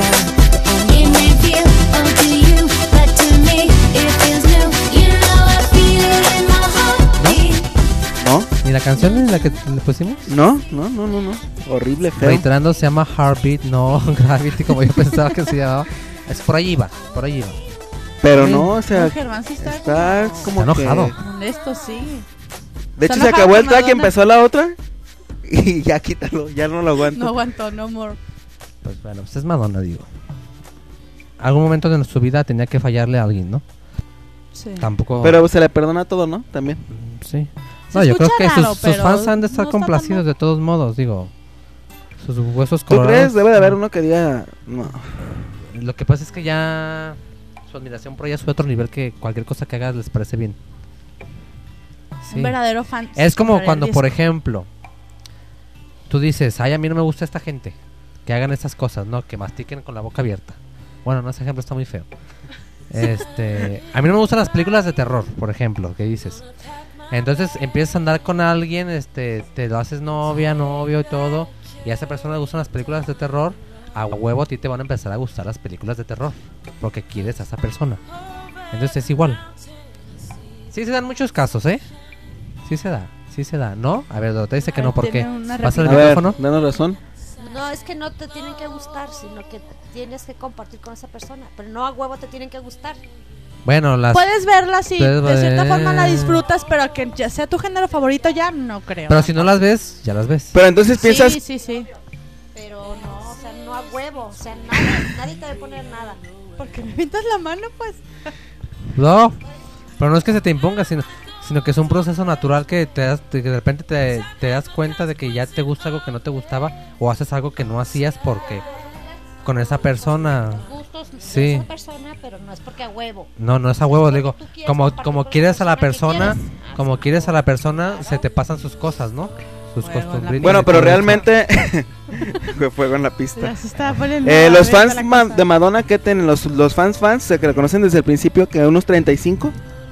It may feel old to you, but to me it feels new. You know I feel it in my heartbeat. ¿No? ¿Ni la canción en la que le pusimos? No, no, no, no, no. Horrible, feo. Reiterando, se llama Heartbeat, no Gravity, como yo pensaba que se llamaba. Es por ahí va, por ahí va. Pero Sí. no, o sea, No, Germán sí está está como- como Está enojado. que... Honesto, sí. De hecho, Está se enojado acabó el con track y Madonna. empezó la otra. Y ya quítalo, ya no lo aguanto. No aguantó, no more. Pues bueno, pues es Madonna, digo. Algún momento de su vida tenía que fallarle a alguien, ¿no? Sí. Tampoco... Pero se le perdona todo, ¿no? También. Mm, Sí. Se No, yo creo que escucha raro, sus, sus pero fans han de estar no está tan complacidos mal. de todos modos, digo. Sus huesos ¿Tú colorados. crees? Debe de haber uno que diga... No. Lo que pasa es que ya su admiración por ella sube a otro nivel que cualquier cosa que hagas les parece bien. Sí. Un verdadero fan. Es como compraría el cuando, por disco. ejemplo, tú dices, ay, a mí no me gusta esta gente, que hagan estas cosas, ¿no? Que mastiquen con la boca abierta. Bueno, no, ese ejemplo está muy feo. Este, a mí no me gustan las películas de terror, por ejemplo, ¿qué dices? Entonces empiezas a andar con alguien, este, te lo haces novia, novio y todo, y a esa persona le gustan las películas de terror, a huevo a ti te van a empezar a gustar las películas de terror, porque quieres a esa persona. Entonces es igual. Sí se dan muchos casos, ¿eh? Sí se da, sí se da, ¿no? A ver, Dorota dice que A no, ver, ¿por qué? tiene una ¿Pasa el A ver, micrófono? danos razón. No, es que no te tienen que gustar, sino que tienes que compartir con esa persona. Pero no a huevo te tienen que gustar. Bueno, las... Puedes verla así, Puedes de cierta ver- forma la disfrutas, pero que ya sea tu género favorito ya no creo. Pero si no las ves, ya las ves. Pero entonces piensas... Sí, sí, sí. Pero no, o sea, no a huevo. O sea, nadie, nadie te debe poner nada. Porque me pintas la mano, pues. No, pero no es que se te imponga, sino, sino que es un proceso natural que te das, que de repente te, te das cuenta de que ya te gusta algo que no te gustaba o haces algo que no hacías porque con esa persona. Gustos Sí. de esa persona, pero no es porque a huevo. No, no es a huevo, le digo, Tú quieres como compartir como con quieres esa a la persona persona, que quieres. como quieres a la persona, se te pasan sus cosas, ¿no? Sus Fuego en la costumbres. Bueno, pero realmente... Fue fuego en la pista. Ya se estaba poniendo Eh, los abierta fans la ma- cosa. de Madonna, ¿qué tienen? Los, los fans fans, se que la conocen desde el principio, que unos treinta y cinco,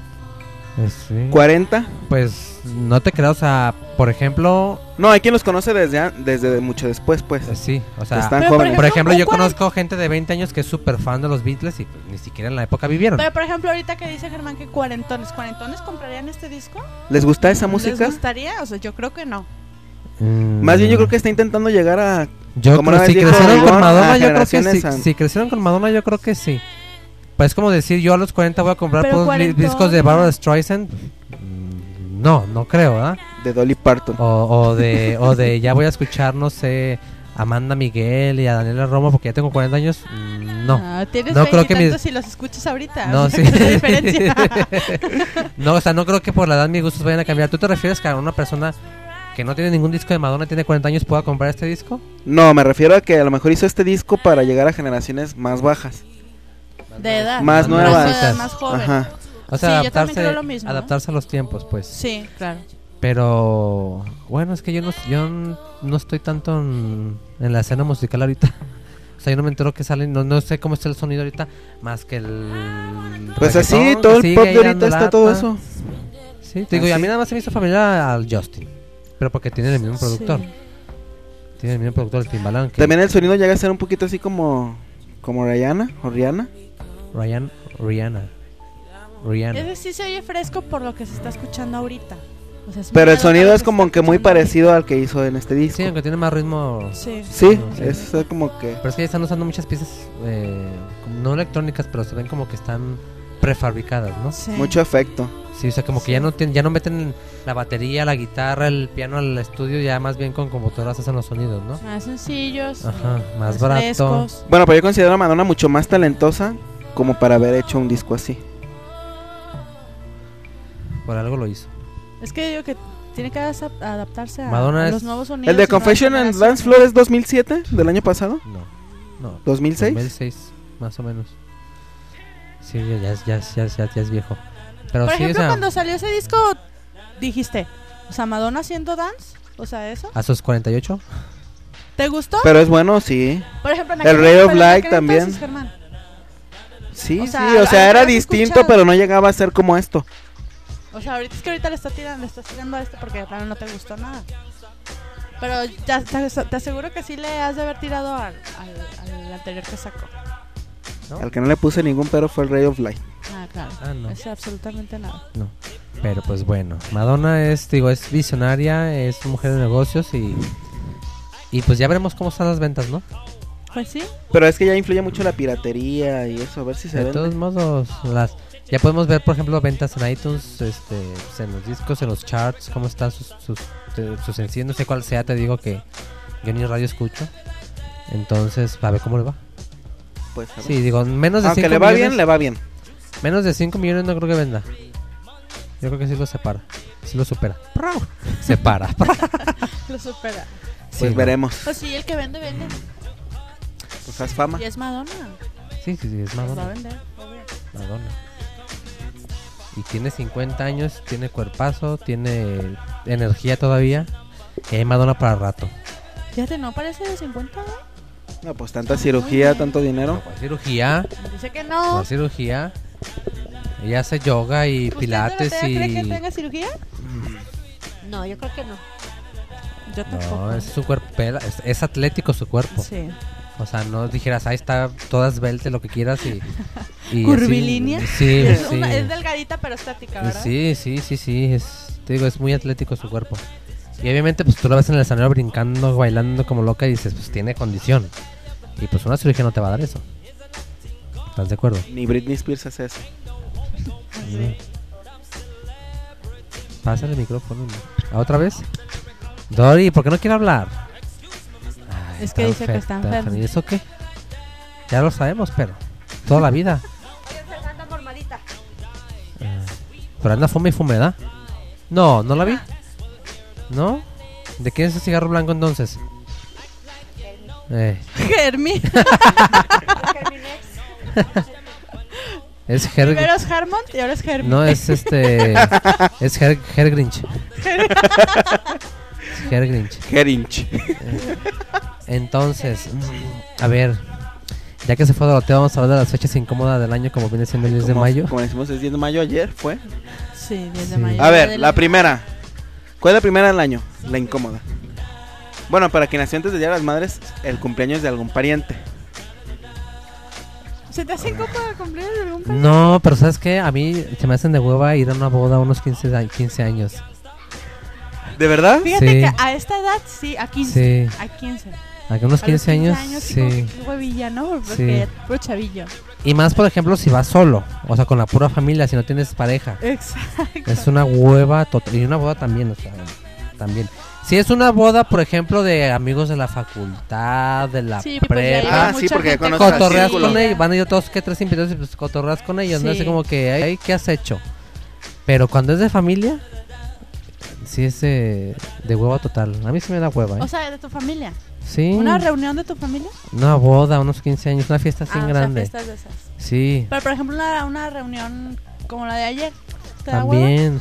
Sí. cuarenta. Pues no te creas, o sea, por ejemplo, No, hay quien los conoce desde, an- desde mucho después, pues. eh, sí, o sea, Están Pero, por jóvenes. por ejemplo, un yo cuarenta conozco gente de veinte años que es súper fan de los Beatles y pues, ni siquiera en la época vivieron. Pero por ejemplo, ahorita que dice Germán que cuarentones, ¿cuarentones comprarían este disco? ¿Les gusta esa ¿Les música? gustaría? O sea, yo creo que no. Mm, Más bien yo creo que está intentando llegar a... yo como creo- una si vez dijo crecieron con Ivonne, Madonna, a yo creo que sí. generaciones an- Si crecieron con Madonna, yo creo que sí. Pues es como decir, yo a los cuarenta voy a comprar Pero puros li- cuarentones. discos de Barbara Streisand. Mm, No, no creo, ¿verdad? De Dolly Parton. O, o de o de ya voy a escuchar, no sé, a Amanda Miguel y a Daniela Romo porque ya tengo cuarenta años. Mm, no. Ah, tienes No creo que veintitantos mis- si los escuchas ahorita. No, sí. ¿Qué es la diferencia? No, o sea, no creo que por la edad mis gustos vayan a cambiar. ¿Tú te refieres que a una persona que no tiene ningún disco de Madonna, tiene cuarenta años, pueda comprar este disco? No, me refiero a que a lo mejor hizo este disco para llegar a generaciones más bajas. De edad. Más Más nuevas. edad, más joven. Ajá. O sea, Sí, yo también adaptarse, creo lo mismo, ¿no? adaptarse a los tiempos, pues. Sí, claro. Pero bueno, es que yo no, yo n- no estoy tanto en, en la escena musical ahorita. O sea, yo no me entero que salen, no, no sé cómo está el sonido ahorita, más que el... Pues así, reggaetón, todo que el sigue pop ahí de ahorita dando está todo lata. eso. Sí, te digo, y a Así. mí nada más se me hizo familiar al Justin. Pero porque tiene el mismo productor. Sí. Tiene el mismo productor, el Timbaland. que- También el sonido llega a ser un poquito así como como Rihanna o Rihanna. Ryan, Rihanna. Rihanna. Ese sí se oye fresco por lo que se está escuchando ahorita. O sea, es Pero el muy sonido raro es lo como se que está muy escuchando parecido al que hizo en este disco. Sí, aunque tiene más ritmo. ahorita. Sí. Sí, Sí. es eh, como que Pero es que ya están usando muchas piezas, eh, como- no electrónicas, pero se ven como que están prefabricadas, ¿no? Sí. mucho efecto. Sí, o sea, como que ya no tien- ya no meten la batería, la guitarra, el piano al estudio, ya más bien con computadoras hacen los sonidos, ¿no? Más sencillos. Ajá, más barato. frescos. Bueno, pero yo considero a Madonna mucho más talentosa como para haber hecho un disco así. Por algo lo hizo. Es que digo que tiene que adap- adaptarse a, Madonna a es- los nuevos sonidos. ¿El de y nuevas Confession and generaciones. Dance Floor es dos mil siete del año pasado? No, no. ¿dos mil seis? dos mil seis, más o menos. Sí, ya, ya, ya, ya, ya, ya es viejo. Pero Por sí, ejemplo, o sea, cuando salió ese disco, dijiste, o sea, Madonna haciendo dance, o sea, eso. a sus cuarenta y ocho. ¿Te gustó? Pero es bueno, sí. Por ejemplo, en el aquel- Ray of pero en Light aquel también. entonces, Germán. Sí, O sí, sea, o ¿a- sea, a- era has distinto, escuchado? pero no llegaba a ser como esto. O sea, ahorita es que ahorita le estás tirando, le estás tirando a este porque de plano no te gustó nada. Pero ya te, te aseguro que sí le has de haber tirado al, al, al anterior que sacó. ¿No? Al que no le puse ningún pero fue el Ray of Light. Ah, claro. Ah, no. Ese absolutamente nada. No. Pero pues bueno, Madonna es, digo, es visionaria, es mujer de negocios y y pues ya veremos cómo están las ventas, ¿no? Pues sí. Pero es que ya influye mucho la piratería y eso, a ver si se De vende. todos modos, las ya podemos ver, por ejemplo, ventas en iTunes, este, pues, en los discos, en los charts, cómo están sus sus, te- sus sencillos, no sé cuál sea, te digo que yo ni radio escucho. Entonces, a ver cómo le va. Pues, a ver. Sí, digo, menos de Aunque cinco le va millones, bien, le va bien. menos de cinco millones no creo que venda. Yo creo que sí lo separa, sí lo supera. Separa. Lo supera. Sí, Pues no. veremos. Pues sí, el que vende, vende. Pues haz fama. Y es Madonna. Sí, sí, sí, es Pues va a Madonna. vender. obvio. Madonna. Y tiene cincuenta años, tiene cuerpazo, tiene energía todavía. Y hay Madonna para rato. Fíjate, no parece de cincuenta, ¿no? No, pues tanta cirugía, tanto dinero. ¿Cuál cirugía? Dice que no. ¿Cuál cirugía? Ella hace yoga y ¿Usted pilates de verdad cree que y... tenga cirugía? No, yo creo que no. Yo tampoco. No, es su cuerpo, pela- es, es atlético su cuerpo. Sí. O sea, no dijeras, ahí está toda esbelte, lo que quieras y... y ¿Curvilínea? así- Sí, Es, sí. una- es delgadita pero estática, ¿verdad? Sí, sí, sí, sí, es, te digo, es muy atlético su cuerpo. Y obviamente pues tú la ves en el escenario brincando, bailando como loca y dices, pues tiene condición. Y pues una cirugía no te va a dar eso. ¿Estás de acuerdo? Ni Britney Spears hace eso. Sí. Pásale el micrófono. ¿no? ¿A otra vez? Dori, ¿por qué no quiere hablar? Ay, Es que dice que está enfermo. ¿Y eso qué? Ya lo sabemos, pero toda la vida. Fernanda Mormadita. Ah, pero anda fume y fume, ¿da? No, ¿no la vi? ¿No? ¿De quién es ese cigarro blanco entonces? Eh, Germi. es Her... Primero es Harmont y ahora es Germi. No, es este... es Her, Her Grinch. Her Grinch. Herinch. Entonces, mm, a ver, ya que se fue Doroteo, vamos a hablar de las fechas incómodas del año, como viene siendo el diez de Como- mayo. Como decimos, es diez de mayo ayer, fue. Sí, diez de Sí. mayo. A ver, Del- la primera. ¿Cuál es la primera del año? La incómoda. Bueno, para quien nació antes del Día de las Madres, el cumpleaños de algún pariente. ¿Se te hace incómodo el cumpleaños de algún país? No, pero ¿sabes qué? A mí se me hacen de hueva ir a una boda a unos quince, a- quince años. ¿De verdad? Fíjate Sí. que a esta edad sí, a quince. Sí. A quince. A unos A los quince años, sí. como sí. que qué huevilla, ¿no? Porque puro chavillo. Y más, por ejemplo, si vas solo, o sea, con la pura familia, si no tienes pareja. Exacto. Es una hueva total. Y una boda también, o sea, también. Si es una boda, por ejemplo, de amigos de la facultad, de la Sí, pues, ya prepa, iba Ah, sí, mucha porque gente conoces al cotorreas círculo. con ellos, van a ir todos que tres invitados y pues cotorreas con ellos, no Sí. sé como que, ay, ¿qué has hecho? Pero cuando es de familia, sí es eh, de hueva total. A mí sí me da hueva, ¿eh? O sea, de tu familia. Sí. ¿Una reunión de tu familia? Una boda, unos quince años, una fiesta así Ah, o sea, grande. fiestas de esas. Sí, Pero, por ejemplo, una, una reunión como la de ayer. ¿Te da hueva? también.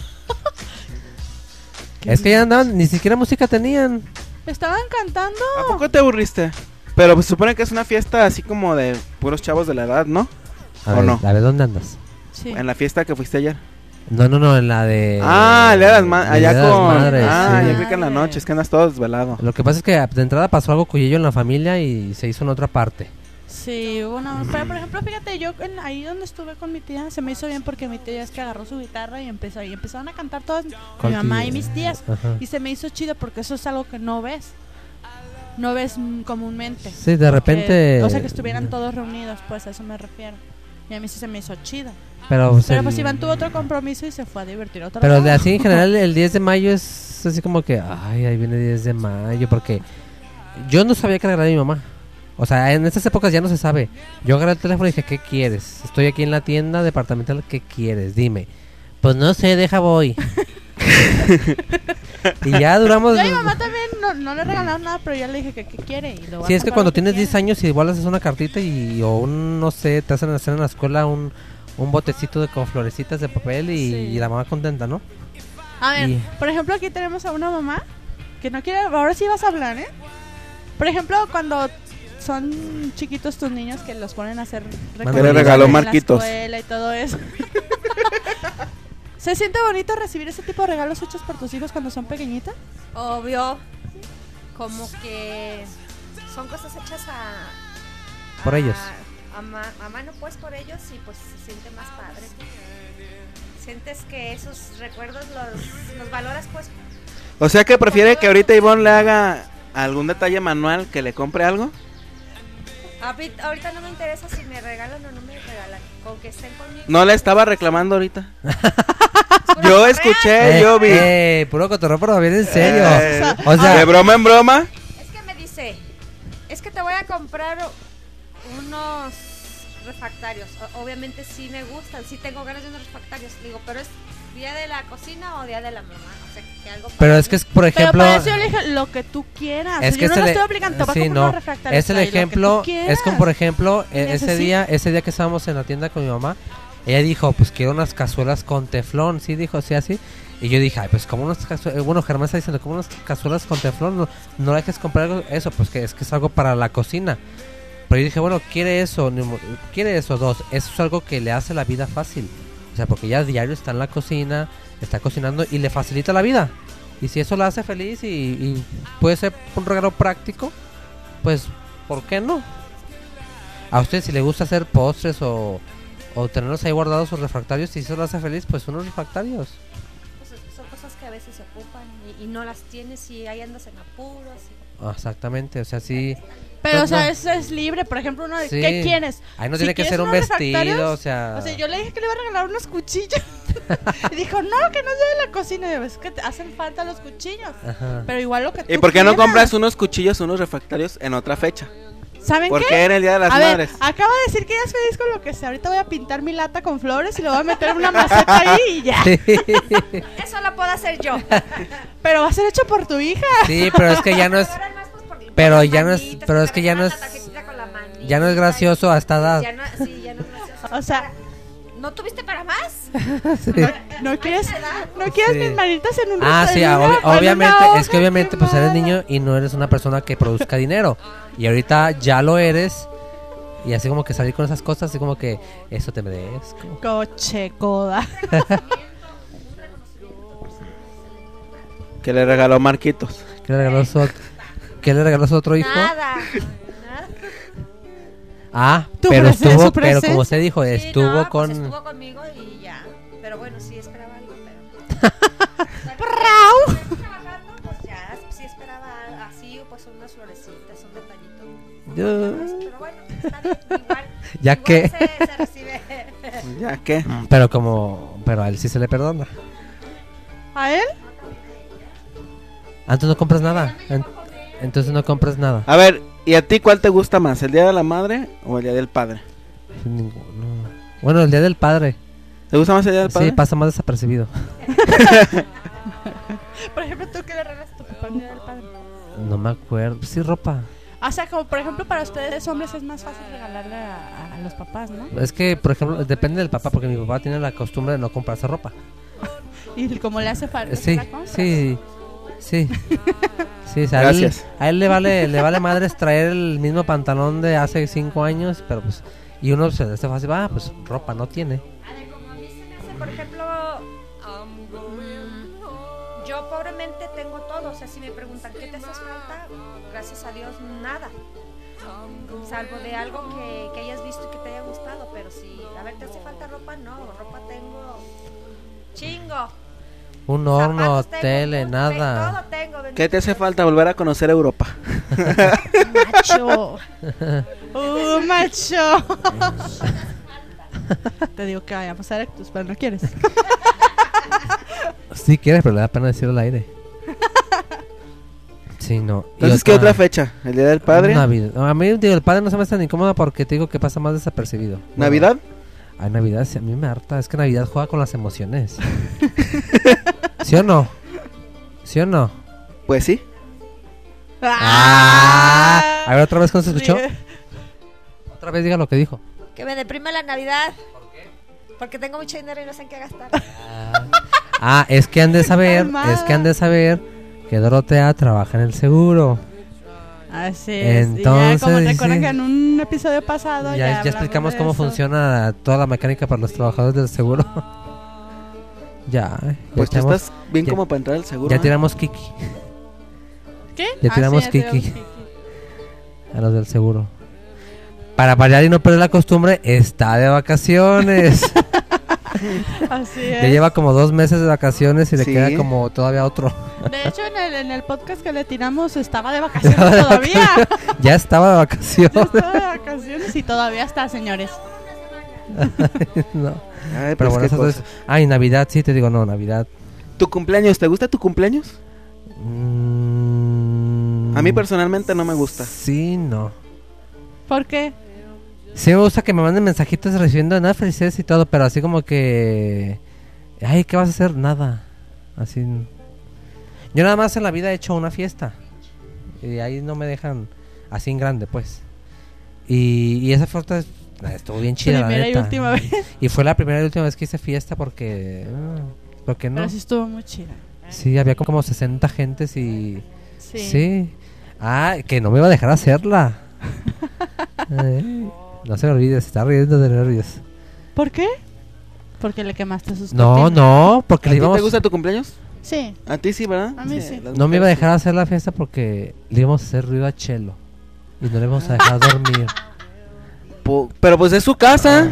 Es que ya andaban, ni siquiera música tenían. Estaban cantando. ¿A poco te aburriste? Pero pues, se supone que es una fiesta así como de puros chavos de la edad, ¿no? A ¿O ver, no? a ver, ¿dónde andas? Sí. En la fiesta que fuiste ayer. No, no, no, en la de... ah, el día de las ma- de allá Día de las con... Madres, ah, sí. ya vi que en la noche, es que andas todo desvelado. Lo que pasa es que de entrada pasó algo cuyello en la familia y se hizo en otra parte. Sí, bueno, pero por ejemplo, fíjate, yo en- ahí donde estuve con mi tía, se me hizo bien porque mi tía es que agarró su guitarra y empezó y empezaron a cantar todas, mi ¿Cuál mamá tía? y mis tías, Ajá. y se me hizo chido porque eso es algo que no ves, no ves mm, comúnmente. Sí, de repente... Que- o sea, que estuvieran todos reunidos, pues a eso me refiero. Y a mí sí se me hizo chido. Pero, pues, Pero el- pues Iván tuvo otro compromiso y se fue a divertir a otro pero de lado. así en general el diez de mayo es así como que... Ay, ahí viene diez de mayo, porque yo no sabía que regalar a mi mamá. O sea, en estas épocas ya no se sabe. Yo agarré el teléfono y dije, ¿qué quieres? Estoy aquí en la tienda departamental, ¿qué quieres? Dime. Pues no sé, deja voy. Y ya duramos... Yo a mi mamá también no, no le regalaron nada, pero ya le dije que qué quiere. Y le voy a Sí, es que comprar cuando lo tienes quiere. diez años igual haces una cartita y o un, no sé, te hacen hacer en la escuela un, un botecito de con florecitas de papel y, Sí. y la mamá contenta, ¿no? A ver, Y- por ejemplo, aquí tenemos a una mamá que no quiere. Ahora sí vas a hablar, ¿eh? Por ejemplo, cuando son chiquitos tus niños que los ponen a hacer ¿Qué le regaló en la Marquitos? escuela y todo eso. ¿Se siente bonito recibir ese tipo de regalos hechos por tus hijos cuando son pequeñitos? Obvio, como que son cosas hechas a... Por a- ellos. A, ma- a mano pues por ellos y pues se siente más padre. Sientes que esos recuerdos los, los valoras pues. O sea que prefiere que ahorita Ivonne le haga algún detalle manual, que le compre algo. Ahorita, ahorita no me interesa si me regalan o no me regalan, con que estén conmigo. No le estaba reclamando ahorita. Yo escuché, Eh, yo vi. eh, puro cotorreo, pero bien en serio. Eh, o sea, de broma en broma. Es que me dice, es que te voy a comprar unos refractarios. O- obviamente sí me gustan, sí tengo ganas de unos refractarios. Digo, pero es día de la cocina o día de la mamá. O sea, que algo para pero es mí. que es, por Pero ejemplo... para eso yo le dije lo que tú quieras. Es yo que no es lo el- estoy obligando, te voy a sí, comprar no, unos refractarios. es el trae lo que tú ejemplo, es quieras. como por ejemplo, e- ese Necesito. día, ese día que estábamos en la tienda con mi mamá, ella dijo, pues quiero unas cazuelas con teflón, sí, dijo, sí, así, y yo dije, ay, pues como unas cazuelas, bueno, Germán está diciendo, como unas cazuelas con teflón, no, no le dejes comprar algo- eso, pues que es que es algo para la cocina, pero yo dije, bueno, quiere eso, ni mo- quiere eso, dos, eso es algo que le hace la vida fácil, o sea, porque ya a diario está en la cocina, está cocinando y le facilita la vida. Y si eso la hace feliz y, y puede ser un regalo práctico, pues, ¿por qué no? A usted si le gusta hacer postres o, o tenerlos ahí guardados sus refractarios, si eso lo hace feliz, pues unos refractarios. Pues, son cosas que a veces se ocupan y, y no las tienes y ahí andas en apuros. y- Ah, exactamente, o sea, sí. Pero, o Pues, sea, no. eso es libre. Por ejemplo, uno de Sí. ¿qué quieres? Ahí no Si tiene que quieres ser un unos vestido, refractarios, o sea... O sea, yo le dije que le iba a regalar unos cuchillos. Y dijo, no, que no sea de la cocina. Y yo, es que te hacen falta los cuchillos. Ajá. Pero igual lo que tú ¿Y por qué no quieras. compras unos cuchillos, unos refractarios en otra fecha? ¿Saben Porque qué? era el día de las a ver, madres. acaba de decir que ella es feliz con lo que sea. Ahorita voy a pintar mi lata con flores y lo voy a meter en una maceta ahí y ya. Eso lo puedo hacer yo. Pero va a ser hecho por tu hija. Sí, pero es que ya no es... Ahora más, pues, por- Pero por ya no es- manitas, pero que es te que ya no regalan es- la tarjetita con la manita Ya no es gracioso a esta edad. y- Ya no, sí, ya no es gracioso. O sea, ¿no tuviste para más? ¿no quieres, ¿no quieres Sí. mis manitas en un Ah, resto- sí, en ah, una- obvi- en una obviamente, hoja? es que obviamente Qué pues eres mala. niño y no eres una persona que produzca dinero. Y ahorita ya lo eres. Y así como que salir con esas cosas, así como que eso te merezco. Coche, coda. Que le regaló Marquitos. ¿Qué le regaló su, ¿qué le regaló su otro hijo? Nada. Ah, Tu pero presencia, estuvo, su pero presencia. como usted dijo, Sí, estuvo no, con... pues estuvo conmigo y ya. Pero bueno, sí esperaba algo, pero... ¡Prau! Estoy trabajando, pues ya, sí esperaba así, pues unas florecitas, un detallito. Yo- Pero bueno, está bien, igual. Ya igual que- Se, se recibe. ¿Ya qué? Pero como... Pero a él sí se le perdona. ¿A él? Antes no compras nada. En- entonces no compras nada. A ver, ¿y a ti cuál te gusta más? ¿El Día de la Madre o el Día del Padre? Ninguno. Bueno, el día del padre. ¿Te gusta más el Día del Padre? Sí, pasa más desapercibido. Por ejemplo, ¿tú qué le regalas a tu papá el día del padre? No me acuerdo. Sí, ropa. O sea, como por ejemplo para ustedes hombres es más fácil regalarle a, a los papás, ¿no? Es que, por ejemplo, depende del papá, porque mi papá tiene la costumbre de no comprarse ropa. Y como le hace falta. Sí, la compra. sí, sí. Sí, o sea, a él- Gracias. A él le vale, le vale madres traer el mismo pantalón de hace cinco años, pero pues, y uno se le hace fácil, ah, pues ropa no tiene. A ver, como a mí se me hace, por ejemplo, mm, yo pobremente tengo todo. O sea, si me preguntan qué te hace falta, gracias a Dios, nada. Salvo de algo que, que hayas visto y que te haya gustado. Pero si, a ver, ¿te hace falta ropa? No, ropa tengo chingo. Un horno, Zapatos tengo, tele, todo nada. tengo, bendito ¿Qué te hace Dios. falta? Volver a conocer Europa. Macho. Uh, macho. Te digo que vayamos a Erectus, pero no quieres. Sí quieres, pero le da pena decirlo al aire. Sí, no. Y Entonces, ¿qué otra fecha? ¿El Día del Padre? Navidad. No, a mí, digo, el padre no se me hace tan incómodo porque te digo que pasa más desapercibido. ¿Navidad? Ay, Navidad, sí, a mí me harta. Es que Navidad juega con las emociones. ¿Sí o no? ¿Sí o no? Pues sí. Ah, a ver, otra vez, ¿cómo se escuchó? Sí. Otra vez diga lo que dijo. Que me deprime la Navidad. ¿Por qué? Porque tengo mucho dinero y no sé en qué gastar. Ah, es que han de saber, Calmada. es que han de saber que Dorotea trabaja en el seguro. Así es. Entonces, y ya como recuerdan sí. que en un episodio pasado Ya, ya, ya hablamos explicamos de cómo eso. funciona toda la mecánica para los trabajadores del seguro. Ya, ya Pues tú tiramos, estás bien ya- como para entrar al seguro. ya ¿eh? tiramos Kiki ¿Qué? ya Ah, tiramos sí, Kiki. tiramos a los del seguro. Para variar y no perder la costumbre, está de vacaciones. Así Ya es. lleva como dos meses de vacaciones y le Sí. queda como todavía otro. De hecho, en el, en el podcast que le tiramos estaba de vacaciones todavía. Ya estaba de vacaciones. Ya estaba de vacaciones y todavía está, señores. No. Ay, Pero pues bueno, qué esas dos- cosa. Ay, Navidad, sí te digo, no, Navidad. ¿Tu cumpleaños? ¿Te gusta tu cumpleaños? Mm, A mí personalmente no me gusta. Sí, no. ¿Por qué? Sí me gusta que me manden mensajitos recibiendo nada, felicidades y todo, pero así como que... Ay, ¿qué vas a hacer? Nada. Así... Yo nada más en la vida he hecho una fiesta. Y ahí no me dejan así en grande, pues. Y, y esa fiesta es- estuvo bien chida, la Primera y neta. última vez. Y fue la primera y última vez que hice fiesta porque... ah, porque no. Pero sí estuvo muy chida. Sí, había como sesenta gentes y... Sí. Sí. Ah, que no me iba a dejar hacerla. Ay, no se me olvide, se está riendo de nervios. ¿Por qué? Porque le quemaste sus No, cortinas. no, porque ¿A le ti íbamos... te gusta tu cumpleaños? Sí. A ti sí, ¿verdad? A mí sí. las No me iba a mujeres dejar hacer la fiesta porque le íbamos a hacer ruido a Chelo. Y no le íbamos a dejar dormir. sí. Po- Pero pues es su casa.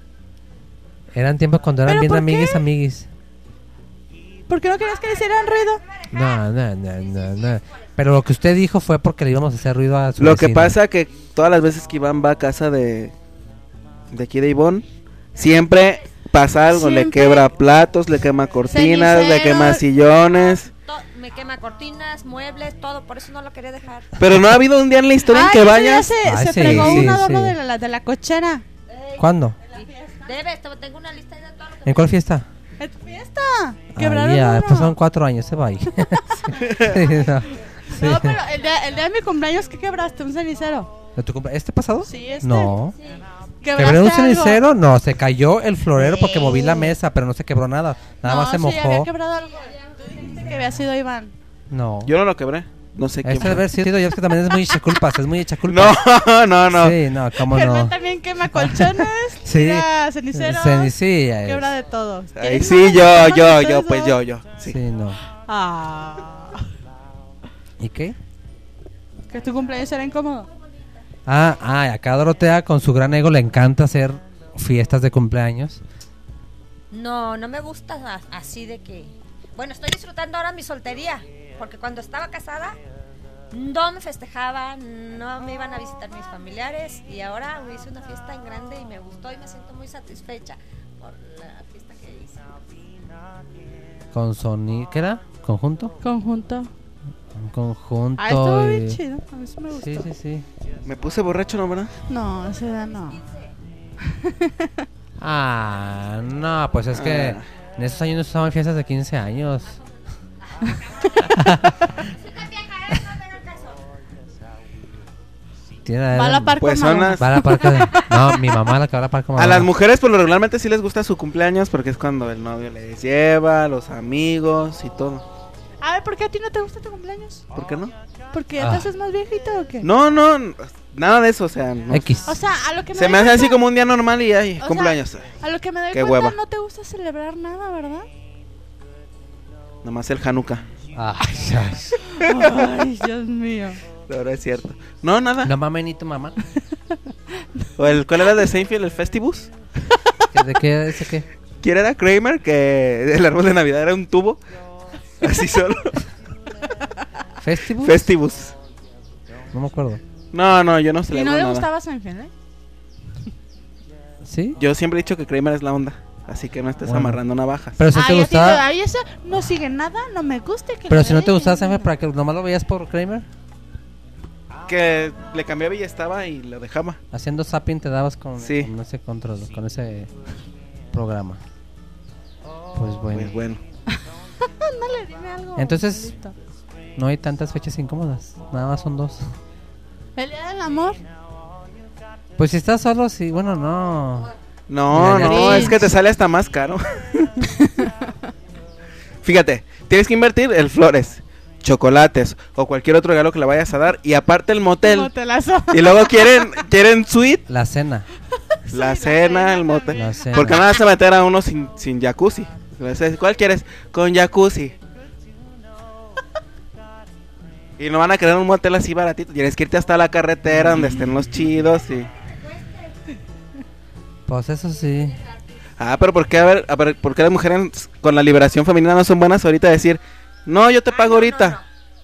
Eran tiempos cuando eran ¿Pero bien por amiguis, qué? amiguis. ¿Por qué no querías que le hicieran ruido? No, no, no, no, no. Pero lo que usted dijo fue porque le íbamos a hacer ruido a su Lo que vecina. pasa que todas las veces que Iván va a casa de de aquí de Ivonne, siempre pasa algo, le Siempre. quebra platos, le quema cortinas, le Cenicero. quema sillones. To- me quema cortinas, muebles, todo. Por eso no lo quería dejar. Pero no ha habido un día en la historia en Ay, que ese día vayas. se, Ay, se sí, fregó sí, un adorno sí. de, la, de la cochera. ¿Cuándo? Debes, te- tengo una lista de todo lo que... ¿En cuál fiesta? ¿En tu fiesta? Ah, Quebraron ya, uno. pasaron cuatro años, se va ahí. Sí, no, sí. No, pero el día, el día de mi cumpleaños, ¿qué quebraste? ¿Un cenicero? ¿De tu cumple- ¿Este pasado? Sí, este. No. ¿Quebraste ¿Quebré un algo? cenicero? No, se cayó el florero porque moví la Sí. mesa, pero no se quebró nada. Nada no, más se sí, había mojó. quebrado algo. Tú dijiste que había sido Iván. No. Yo no lo quebré. No sé quién Este debe fue. haber sido yo, es que también es muy hecha culpas, es muy hecha culpas. No, no, no. Sí, no, cómo Germán no. también quema colchones, Sí. tira ceniceros, Ceni- sí, es- quebra de todo. Ay, ¿Quieres sí, más? yo, ¿Más yo, ustedes yo, pues dos? yo, yo. Sí. Sí, no. Ah, ¿Y qué? que tu cumpleaños era incómodo. Ah, ah, acá a Dorotea con su gran ego le encanta hacer fiestas de cumpleaños. No, no me gusta a- así de que... Bueno, estoy disfrutando ahora mi soltería. Porque cuando estaba casada, no me festejaba, no me iban a visitar mis familiares. Y ahora hice una fiesta en grande y me gustó y me siento muy satisfecha por la fiesta que hice. Con Sony, ¿qué era? ¿Conjunto? Conjunto. Un conjunto. Ah, estuvo bien y- chido. A mí sí me gustó. Sí, sí, sí. Me puse borracho, ¿no, verdad? No, esa edad no. Ah, no, pues es que Ah. en esos años no estaban fiestas de quince años. Tiene Va a la par Pues con son Maluma. las- Va a la par con- No, mi mamá la que va a la par con A mamá. las mujeres, pues regularmente sí les gusta su cumpleaños porque es cuando el novio les lleva, los amigos y todo. A ver, ¿por qué a ti no te gusta tu cumpleaños? ¿Por qué no? ¿Porque ya Ah. te haces más viejito o qué? No, no, n- nada de eso, o sea, no. X. O sea, a lo que me Se doy me hace cuenta- así como un día normal y ay, O cumpleaños. A lo que me doy Qué cuenta, hueva. no te gusta celebrar nada, ¿verdad? Nomás el Hanukkah. Ay, ay. Ay, Dios mío. La verdad es cierto. No, nada. No mames ni tu mamá. O el, ¿cuál era de Seinfeld? ¿El Festivus? ¿De qué? ¿Ese qué? ¿Quién era Kramer? Que el árbol de Navidad era un tubo. Así solo. ¿Festivus? Festivus. No me acuerdo. No, no, yo no ¿Y celebro no le nada. gustaba Seinfeld, eh? ¿Sí? Yo siempre he dicho que Kramer es la onda. Así que no estés Bueno. amarrando navajas. Pero si Ay, te a ti gustaba... ay, eso no sigue nada, no me gusta. Que Pero lo si no te dejen. gustaba Seinfeld, ¿para que nomás lo veías por Kramer? Que le cambiaba y ya estaba y lo dejaba. Haciendo zapping te dabas con, Sí. con ese control, con ese programa. Pues bueno. Pues bueno. Ándale, dime algo. Entonces- bonito. No hay tantas fechas incómodas. Nada más son dos. El día del amor. Pues si estás solo, sí. Bueno, no. No, Mira, no, ya- es que te sale hasta más caro. Fíjate, tienes que invertir en flores, chocolates o cualquier otro regalo que le vayas a dar y aparte el motel. Motelazo. Y luego quieren quieren suite, La cena. la Sí, la cena, cena el motel. también. La cena. Porque no vas a meter a uno sin, sin jacuzzi. Entonces, ¿cuál quieres? Con jacuzzi. Y no van a querer un motel así baratito. Tienes que irte hasta la carretera donde estén los chidos y... Pues eso sí. Ah, pero ¿por qué, a ver, a ver, ¿por qué las mujeres con la liberación femenina no son buenas ahorita a decir, no, yo te Ah, pago no, ahorita?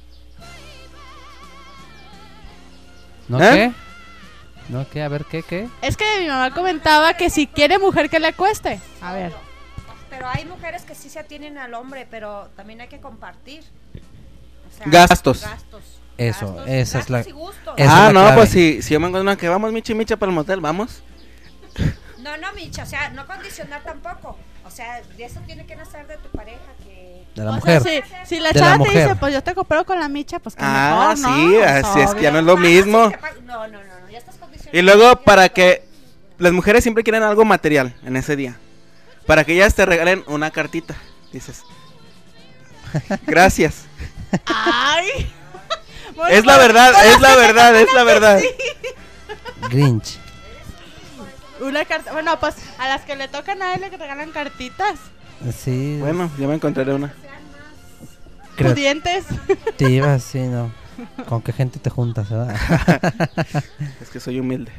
¿No ¿Eh? qué? ¿No qué? A ver, ¿qué? ¿Qué? Es que mi mamá comentaba que si quiere mujer que le cueste. A ver. Pero hay mujeres que sí se atienen al hombre, pero también hay que compartir. O sea, Gastos. gastos. Eso, gastos, esa es la- gastos y gustos. Esa Ah, es la no, clave. pues si, si yo me encuentro una que vamos, Michi, Micha, para el motel, vamos. No, no, Micha, o sea, no condicionar tampoco. O sea, de eso tiene que nacer de tu pareja que... De la O mujer. sea, si, si la De la chava te mujer. dice, pues yo te coopero con la micha, pues que Ah, mejor, ¿no? sí, Pues, así es que ya no es obvio. lo mismo. Sí, te pago- No, no, no, no, ya estás condicionando. Y luego para que las mujeres siempre quieren algo material en ese día. Para que ellas te regalen una cartita. Dices, gracias. Ay. Bueno, Es la pues, verdad, es la verdad, es la verdad. Grinch. Una carta. Bueno, pues a las que le tocan a él le regalan cartitas. Sí. Bueno, ya me encontraré una. Pudientes. Creativas, sí, no. ¿Con qué gente te juntas, verdad? Es que soy humilde.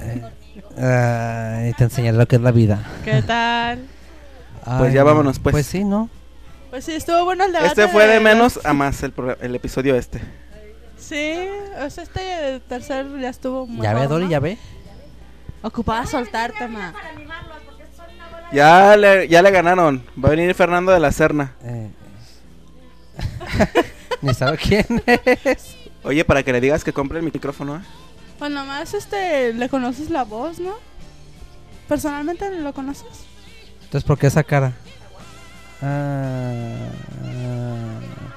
Ay, te enseñaré lo que es la vida. ¿Qué tal? Pues Ay, ya no. vámonos, pues. Pues sí, ¿no? Pues sí, estuvo bueno el debate. Este fue de de menos las- a más el, progr- el episodio este. Sí, o sea, este tercer ya estuvo muy Ya ve, bueno, Dori, ¿no? ya ve. Ocupada soltarte, ma. Para animarlos, porque son una bola de... Ya le, ya le ganaron. Va a venir Fernando de la Serna. Eh. Ni sabe quién es. Oye, para que le digas que compre el micrófono, ¿eh? Pues nomás este, le conoces la voz, ¿no? Personalmente lo conoces. Entonces, ¿por qué esa cara? Ah, ah.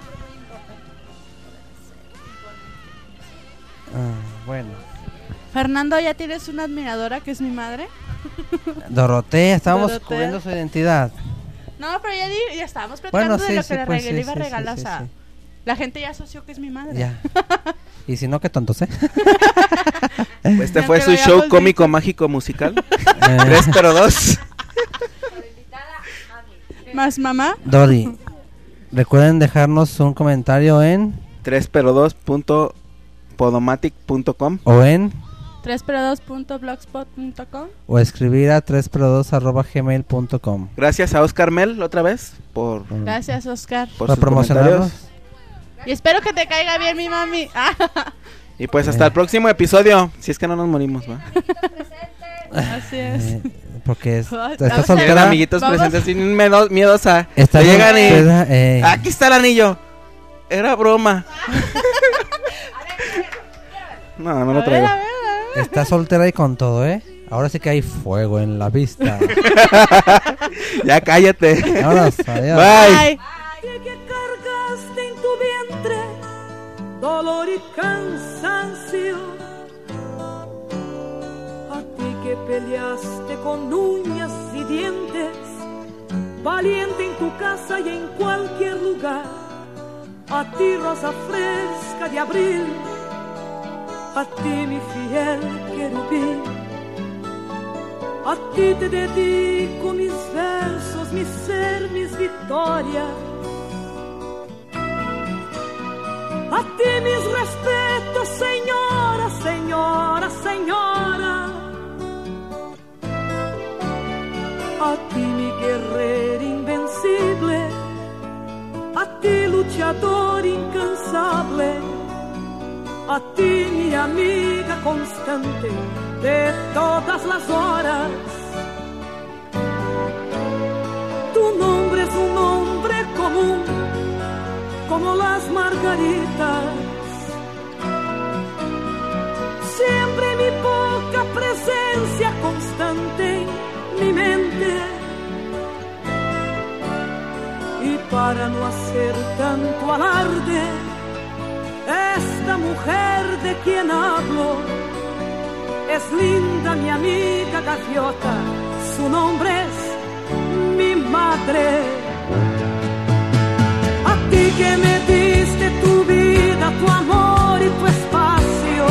Ah, bueno. Fernando, ya tienes una admiradora que es mi madre. Dorotea, estábamos Dorotea. cubriendo su identidad. No, pero ya, di- ya estábamos platicando Bueno, de sí, lo sí, que le, pues, regalé, sí, le iba a sí, sí, regalar. sí, o sea, sí. la gente ya asoció que es mi madre. Ya. Y si no, qué tontos, ¿eh? Este Ya fue te su lo show habíamos cómico dicho. mágico musical. Eh, Tres pero dos. Más mamá. Dori, recuerden dejarnos un comentario en Tres pero dos punto podomatic punto com. o en tres pero dos punto blogspot punto com. o escribir a tres pero dos arroba gmail punto com Gracias a Oscar Mel otra vez por, Gracias, Oscar. por para sus promocionarnos. comentarios. Y espero que te caiga bien mi mami. Ah, Y pues hasta el próximo episodio. Si es que no nos morimos, ¿va? así es. Eh, porque es, Ay, está a ver, Llegan soltera. amiguitos Vamos. presentes sin miedo- miedosa. Está Te llegan y... soltera, eh, Aquí está el anillo. Era broma. No, no lo A ver, traigo. a ver, a ver. Está soltera y con todo, ¿eh? Ahora sí que hay fuego en la vista. Ya cállate. Vámonos, adiós. Bye. Ay, Que cargaste en tu vientre dolor y cansancio. A ti que peleaste con uñas y dientes, valiente en tu casa y en cualquier lugar. A ti rosa fresca de abril, a ti mi fiel querubín. A ti te dedico mis versos, mi ser, mis victorias. A ti mis respetos, señora, señora, señora. A ti mi guerrero invencible, a ti luchador incansable, a ti mi amiga constante de todas las horas. Tu nombre es un nombre común como las margaritas. Siempre mi poca presencia constante en mi mente. Y para no hacer tanto alarde, esta mujer de quien hablo es linda mi amiga gaviota, su nombre es mi madre. A ti que me diste tu vida, tu amor y tu espacio.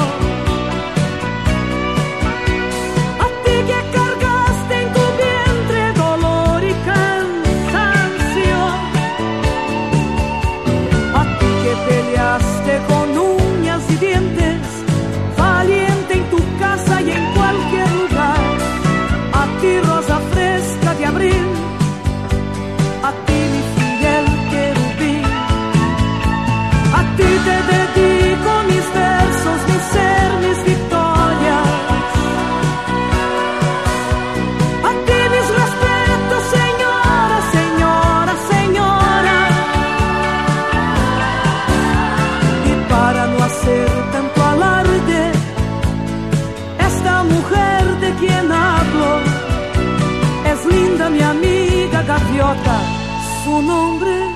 A ti que cargaste en tu vientre dolor y cansancio. A ti que peleaste con uñas y dientes, valiente en tu casa y en cualquier lugar. A ti rosa fresca de abril, a ti mi fiel querubín. A ti te dedico mis versos, mi ser, mis victorias. A ti mis respetos, señora, señora, señora. Y para no hacer tanto alarde, esta mujer de quien hablo es linda mi amiga gaviota, su nombre